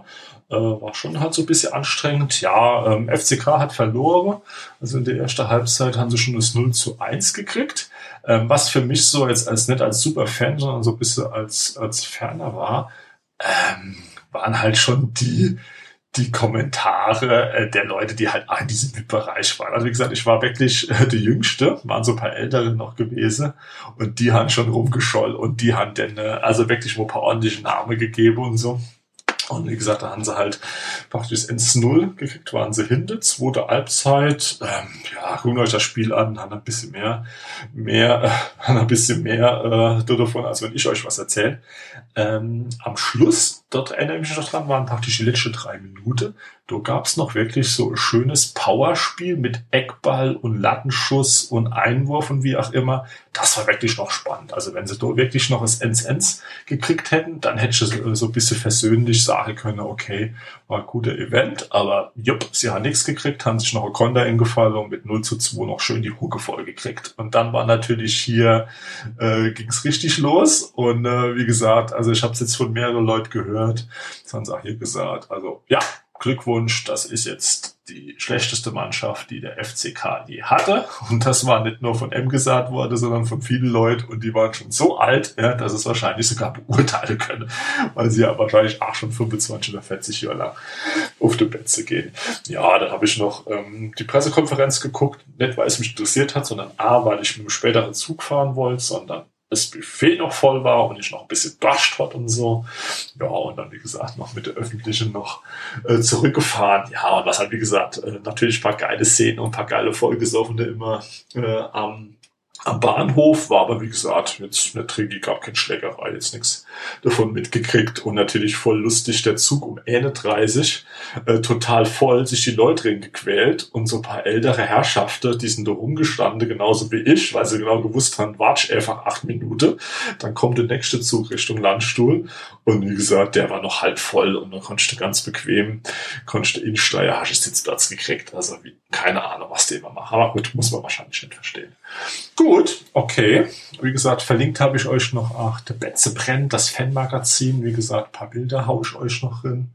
Äh, war schon halt so ein bisschen anstrengend. Ja, ähm, F C K hat verloren. Also in der ersten Halbzeit haben sie schon das null zu eins gekriegt. Ähm, was für mich so jetzt als nicht als Superfan, sondern so ein bisschen als, als Ferner war, ähm, waren halt schon die, die Kommentare äh, der Leute, die halt auch in diesem Bereich waren. Also wie gesagt, ich war wirklich äh, der Jüngste, waren so ein paar Ältere noch gewesen und die haben schon rumgeschollt und die haben dann äh, also wirklich mal ein paar ordentliche Namen gegeben und so. Und wie gesagt, da haben sie halt praktisch ins Null gekriegt, waren sie hinter, zweite Halbzeit. Ähm, ja, guckt euch das Spiel an, haben ein bisschen mehr, mehr, äh, haben ein bisschen mehr äh, davon, als wenn ich euch was erzähle. Ähm, am Schluss, dort erinnere ich mich noch dran, waren praktisch die letzten drei Minuten. Da gab's noch wirklich so ein schönes Powerspiel mit Eckball und Lattenschuss und Einwurf und wie auch immer. Das war wirklich noch spannend. Also wenn sie da wirklich noch das eins eins gekriegt hätten, dann hätte ich so ein bisschen versöhnlich sagen können, okay, war ein guter Event, aber jupp, sie haben nichts gekriegt, haben sich noch ein Konter eingefallen und mit null zu zwei noch schön die Hucke voll gekriegt. Und dann war natürlich hier, äh, ging's richtig los und äh, wie gesagt, also ich habe es jetzt von mehreren Leuten gehört, das haben sie auch hier gesagt, also ja, Glückwunsch, das ist jetzt die schlechteste Mannschaft, die der F C K je hatte. Und das war nicht nur von M gesagt worden, sondern von vielen Leuten. Und die waren schon so alt, ja, dass es wahrscheinlich sogar beurteilen können, weil sie ja wahrscheinlich auch schon fünfundzwanzig oder vierzig Jahre lang auf die Plätze gehen. Ja, dann habe ich noch ähm, die Pressekonferenz geguckt. Nicht, weil es mich interessiert hat, sondern A, weil ich mit einem späteren Zug fahren wollte, sondern das Buffet noch voll war und ich noch ein bisschen bascht hat und so. Ja, und dann, wie gesagt, noch mit der Öffentlichen noch äh, zurückgefahren. Ja, und was halt, wie gesagt, äh, natürlich ein paar geile Szenen und ein paar geile Vollgesoffene immer äh, am, am Bahnhof. War aber, wie gesagt, jetzt mit Trigi gab keine Schlägerei, jetzt nichts davon mitgekriegt. Und natürlich voll lustig, der Zug um einunddreißig, äh, total voll, sich die Leute drin gequält und so ein paar ältere Herrschaften, die sind da rumgestanden, genauso wie ich, weil sie genau gewusst haben, warte einfach acht Minuten, dann kommt der nächste Zug Richtung Landstuhl und wie gesagt, der war noch halb voll und dann konntest du ganz bequem, konntest du in Steier, hast du Sitzplatz gekriegt, also wie, keine Ahnung, was die immer machen, aber gut, muss man wahrscheinlich nicht verstehen. Gut, okay, wie gesagt, verlinkt habe ich euch noch, ach, der Betze brennt, das Fanmagazin, wie gesagt, ein paar Bilder haue ich euch noch drin.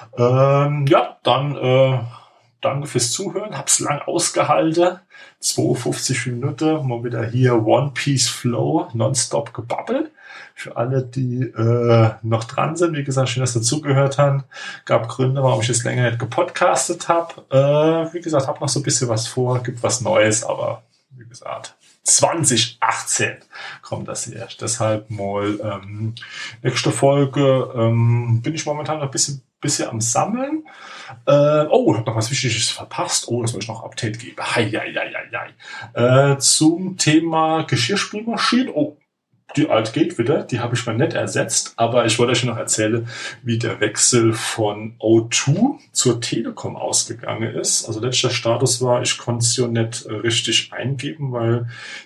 Ähm, ja, dann äh, danke fürs Zuhören. Hab's lang ausgehalten. zweiundfünfzig Minuten. Mal wieder hier One Piece Flow, nonstop gebabbelt. Für alle, die äh, noch dran sind, wie gesagt, schön, dass dazugehört haben. Gab Gründe, warum ich jetzt länger nicht gepodcastet habe. Äh, wie gesagt, hab noch so ein bisschen was vor, gibt was Neues, aber wie gesagt, zwanzig achtzehn kommt das hier. Deshalb mal ähm, nächste Folge ähm, bin ich momentan noch ein bisschen, bisschen am Sammeln. Äh, oh, ich habe noch was Wichtiges verpasst. Oh, das soll ich noch Update geben. Hei, hei, hei, hei, hei. Äh, zum Thema Geschirrspülmaschine. Oh, die alt geht wieder, die habe ich mal nicht ersetzt, aber ich wollte euch noch erzählen, wie der Wechsel von O zwei zur Telekom ausgegangen ist. Also letzter Status war, ich konnte es ja nicht äh, richtig eingeben, weil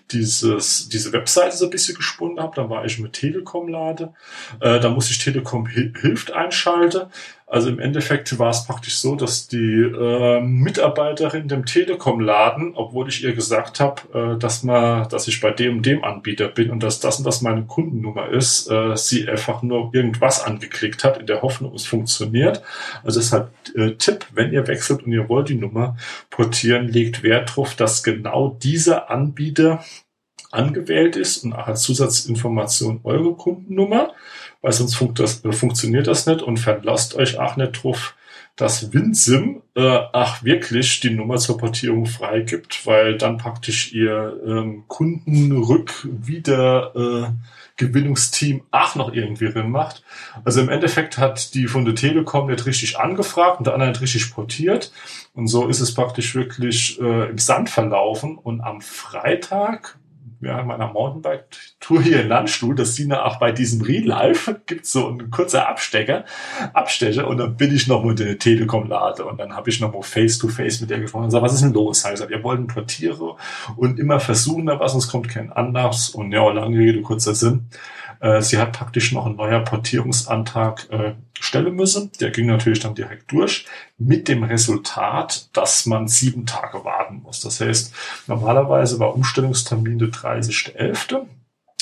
dieses diese Webseite so ein bisschen gesponnen habe. Dann war ich mit Telekom-Lade. Äh, da musste ich Telekom hilft einschalten. Also im Endeffekt war es praktisch so, dass die äh, Mitarbeiterin dem Telekom-Laden, obwohl ich ihr gesagt habe, äh, dass man, dass ich bei dem und dem Anbieter bin und dass das und das meine Kundennummer ist, äh, sie einfach nur irgendwas angeklickt hat, in der Hoffnung, es funktioniert. Also deshalb äh, Tipp, wenn ihr wechselt und ihr wollt die Nummer portieren, legt Wert darauf, dass genau dieser Anbieter angewählt ist und auch als Zusatzinformation eure Kundennummer, weil sonst funkt das, äh, funktioniert das nicht und verlasst euch auch nicht drauf, dass WinSim äh, ach wirklich die Nummer zur Portierung freigibt, weil dann praktisch ihr ähm, Kundenrückwieder äh, Gewinnungsteam auch noch irgendwie drin macht. Also im Endeffekt hat die von der Telekom nicht richtig angefragt und der andere nicht richtig portiert. Und so ist es praktisch wirklich äh, im Sand verlaufen. Und am Freitag, ja, in meiner Mountainbike-Tour hier in Landstuhl, das sieht auch bei diesem Real-Life, gibt so einen kurzer Abstecker, Abstecher und dann bin ich noch mit der Telekom-Lade und dann habe ich noch mal Face-to-Face mit der gesprochen und gesagt, was ist denn los? Also, wir wollten portieren und immer versuchen, aber sonst kommt kein Anlass und ja, lange Rede, kurzer Sinn. Äh, sie hat praktisch noch einen neuer Portierungsantrag äh, stellen müssen. Der ging natürlich dann direkt durch mit dem Resultat, dass man sieben Tage warten muss. Das heißt, normalerweise war Umstellungstermin der dreißigster elfter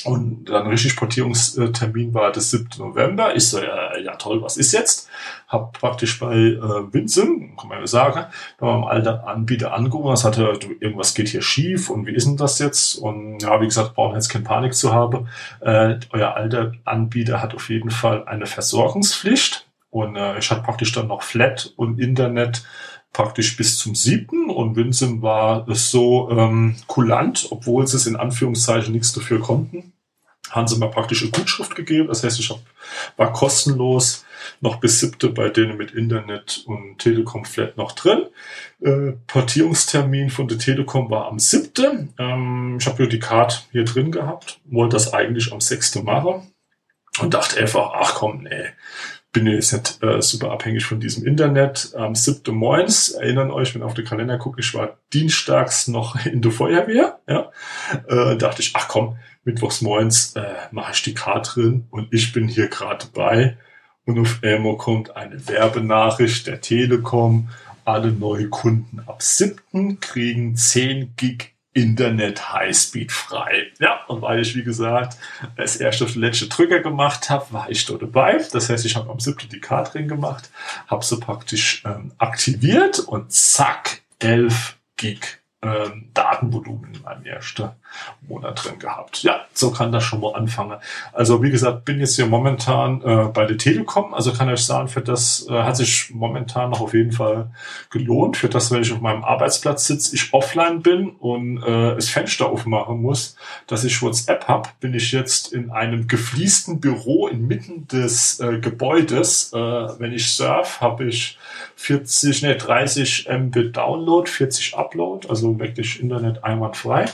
Und dann richtig Portierungstermin war das siebten November. Ich so, ja, ja toll, was ist jetzt? Hab praktisch bei äh, Winsim, kann man ja sagen, bei meinem alten Anbieter angerufen. Das hatte, du, irgendwas geht hier schief und wie ist denn das jetzt? Und ja, wie gesagt, brauchen jetzt keine Panik zu haben. Äh, euer alter Anbieter hat auf jeden Fall eine Versorgungspflicht. Und äh, ich hatte praktisch dann noch Flat und Internet praktisch bis zum siebten Und Winsim war es so ähm, kulant, obwohl sie es in Anführungszeichen nichts dafür konnten, haben sie mal praktisch eine Gutschrift gegeben. Das heißt, ich hab, war kostenlos noch bis siebte bei denen mit Internet und Telekom Flat noch drin. Äh, Portierungstermin von der Telekom war am siebten Ähm, ich habe ja die Card hier drin gehabt, wollte das eigentlich am sechsten machen und dachte einfach, ach komm, nee, bin jetzt nicht äh, super abhängig von diesem Internet. Am siebten Moins, erinnern euch, wenn ihr auf den Kalender guckt, ich war dienstags noch in der Feuerwehr. Ja, äh, dachte ich, ach komm, mittwochs moins äh, mache ich die Karte drin und ich bin hier gerade bei. Und auf einmal kommt eine Werbenachricht der Telekom. Alle neue Kunden ab siebten kriegen zehn Gig Internet Highspeed frei. Ja, und weil ich, wie gesagt, das erste auf den letzten Drücker gemacht habe, war ich dort dabei. Das heißt, ich habe am siebten die Karte drin gemacht, habe sie praktisch ähm, aktiviert und zack, elf Gig ähm, Datenvolumen in meinem ersten Monat drin gehabt. Ja, so kann das schon mal anfangen. Also wie gesagt, bin jetzt hier momentan äh, bei der Telekom. Also kann ich sagen, für das äh, hat sich momentan noch auf jeden Fall gelohnt. Für das, wenn ich auf meinem Arbeitsplatz sitze, ich offline bin und äh, das Fenster aufmachen muss, dass ich WhatsApp habe, bin ich jetzt in einem gefliesten Büro inmitten des äh, Gebäudes. Äh, wenn ich surf, habe ich vierzig, nee, dreißig Mbit Download, vierzig Upload, also wirklich Internet einwandfrei.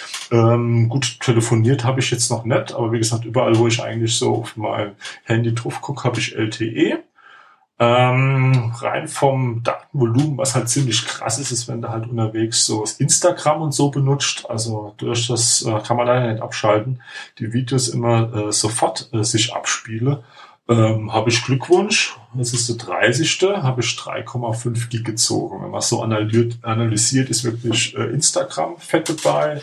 Ähm, gut, telefoniert habe ich jetzt noch nicht, aber wie gesagt, überall, wo ich eigentlich so auf mein Handy drauf gucke, habe ich L T E. Ähm, rein vom Datenvolumen, was halt ziemlich krass ist, ist, wenn du halt unterwegs so das Instagram und so benutzt. Also durch das äh, kann man leider nicht abschalten. Die Videos immer äh, sofort äh, sich abspiele. Ähm, habe ich Glückwunsch, das ist der dreißigste habe ich drei Komma fünf Gig gezogen. Wenn man so analysiert, analysiert ist wirklich äh, Instagram fett dabei.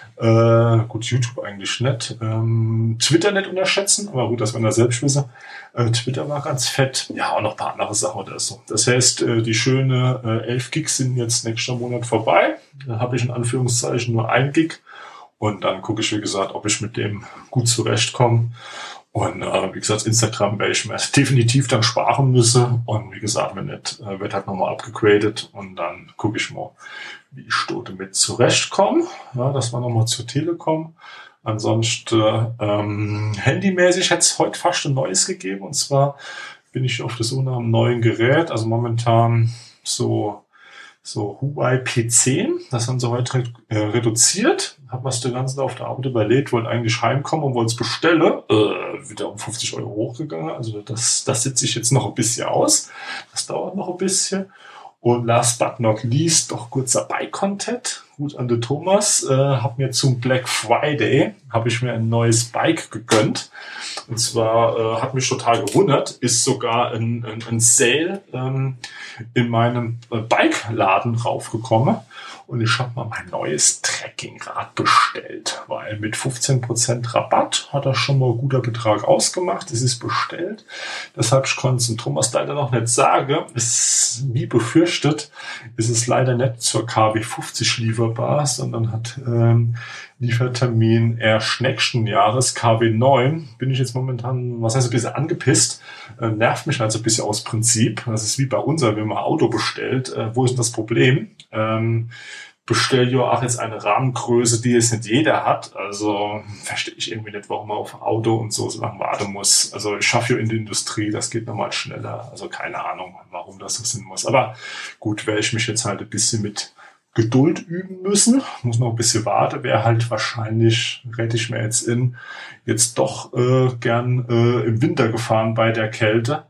Äh, gut, YouTube eigentlich nicht. Ähm, Twitter nicht unterschätzen, aber gut, das werden wir selbst wissen. Äh, Twitter war ganz fett. Ja, und noch ein paar andere Sachen oder so. Das heißt, äh, die schöne äh, elf Gig sind jetzt nächster Monat vorbei. Da habe ich in Anführungszeichen nur ein Gig. Und dann gucke ich, wie gesagt, ob ich mit dem gut zurechtkomme. Und äh, wie gesagt, Instagram werde ich mir definitiv dann sparen müssen. Und wie gesagt, wenn nicht, äh, wird halt nochmal abgegradet. Und dann gucke ich mal, wie ich dort damit zurechtkomme. Ja, das war nochmal zur Telekom. Ansonsten ähm, handymäßig hätte es heute fast ein neues gegeben. Und zwar bin ich auf der Suche nach einem neuen Gerät. Also momentan so so Huawei P zehn. Das haben sie heute äh, reduziert. Hab was den ganzen auf der Arbeit überlegt, wollte eigentlich heimkommen und wollte es bestellen. Äh, wieder um fünfzig Euro hochgegangen. Also das, das sitze ich jetzt noch ein bisschen aus. Das dauert noch ein bisschen. Und last but not least, doch kurzer Bike-Content. Gut an den Thomas. Äh, hab mir zum Black Friday, habe ich mir ein neues Bike gegönnt. Und zwar äh, hat mich total gewundert, ist sogar ein, ein, ein Sale ähm, in meinem äh, Bike-Laden raufgekommen. Und ich habe mal mein neues Trekkingrad bestellt, weil mit fünfzehn Prozent Rabatt hat er schon mal ein guter Betrag ausgemacht. Es ist bestellt. Deshalb ich konnte es dem Thomas leider noch nicht sagen. Es, wie befürchtet, ist es leider nicht zur K W fünfzig lieferbar, sondern hat ähm, Liefertermin erst nächsten Jahres, K W neun. Bin ich jetzt momentan, was heißt, ein bisschen angepisst. Äh, nervt mich also ein bisschen aus Prinzip. Das ist wie bei uns, wenn man ein Auto bestellt. Äh, wo ist denn das Problem? Ähm, bestell ja auch jetzt eine Rahmengröße, die jetzt nicht jeder hat. Also verstehe ich irgendwie nicht, warum man auf ein Auto und so so lange warten muss. Also ich schaffe ja in der Industrie, das geht nochmal schneller. Also keine Ahnung, warum das so sein muss. Aber gut, werde ich mich jetzt halt ein bisschen mit Geduld üben müssen. Muss noch ein bisschen warten. Wäre halt wahrscheinlich, rette ich mir jetzt in, jetzt doch äh, gern äh, im Winter gefahren bei der Kälte.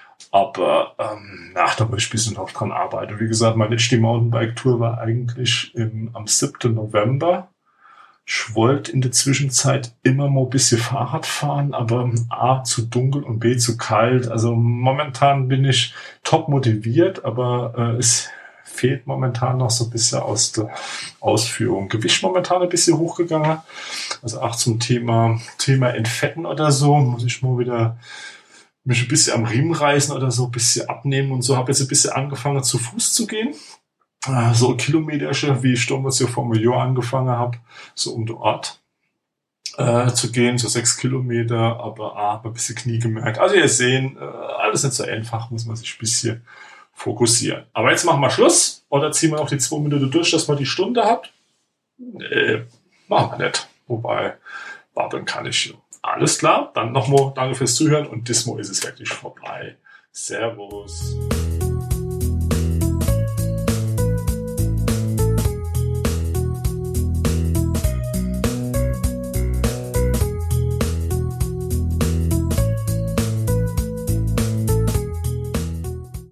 Aber ähm, nach da muss ich ein bisschen noch dran arbeiten. Wie gesagt, meine letzte Mountainbike-Tour war eigentlich im, am siebten November. Ich wollte in der Zwischenzeit immer mal ein bisschen Fahrrad fahren, aber A, zu dunkel und B, zu kalt. Also momentan bin ich top motiviert, aber äh, es fehlt momentan noch so ein bisschen aus der Ausführung. Gewicht momentan ein bisschen hochgegangen. Also auch zum Thema, Thema Entfetten oder so, muss ich mal wieder mich ein bisschen am Riemen reißen oder so, ein bisschen abnehmen und so. Habe jetzt ein bisschen angefangen zu Fuß zu gehen. So ein Kilometer, wie ich damals ja vor einem Jahr angefangen habe, so um den Ort äh, zu gehen, so sechs Kilometer, aber ah, ein bisschen Knie gemerkt. Also ihr seht, äh, alles nicht so einfach, muss man sich ein bisschen fokussieren. Aber jetzt machen wir Schluss, oder ziehen wir noch die zwei Minuten durch, dass man die Stunde hat? Nee, machen wir nicht. Wobei, babbeln kann ich. Alles klar, dann nochmal danke fürs Zuhören und Dismo ist es wirklich vorbei. Servus.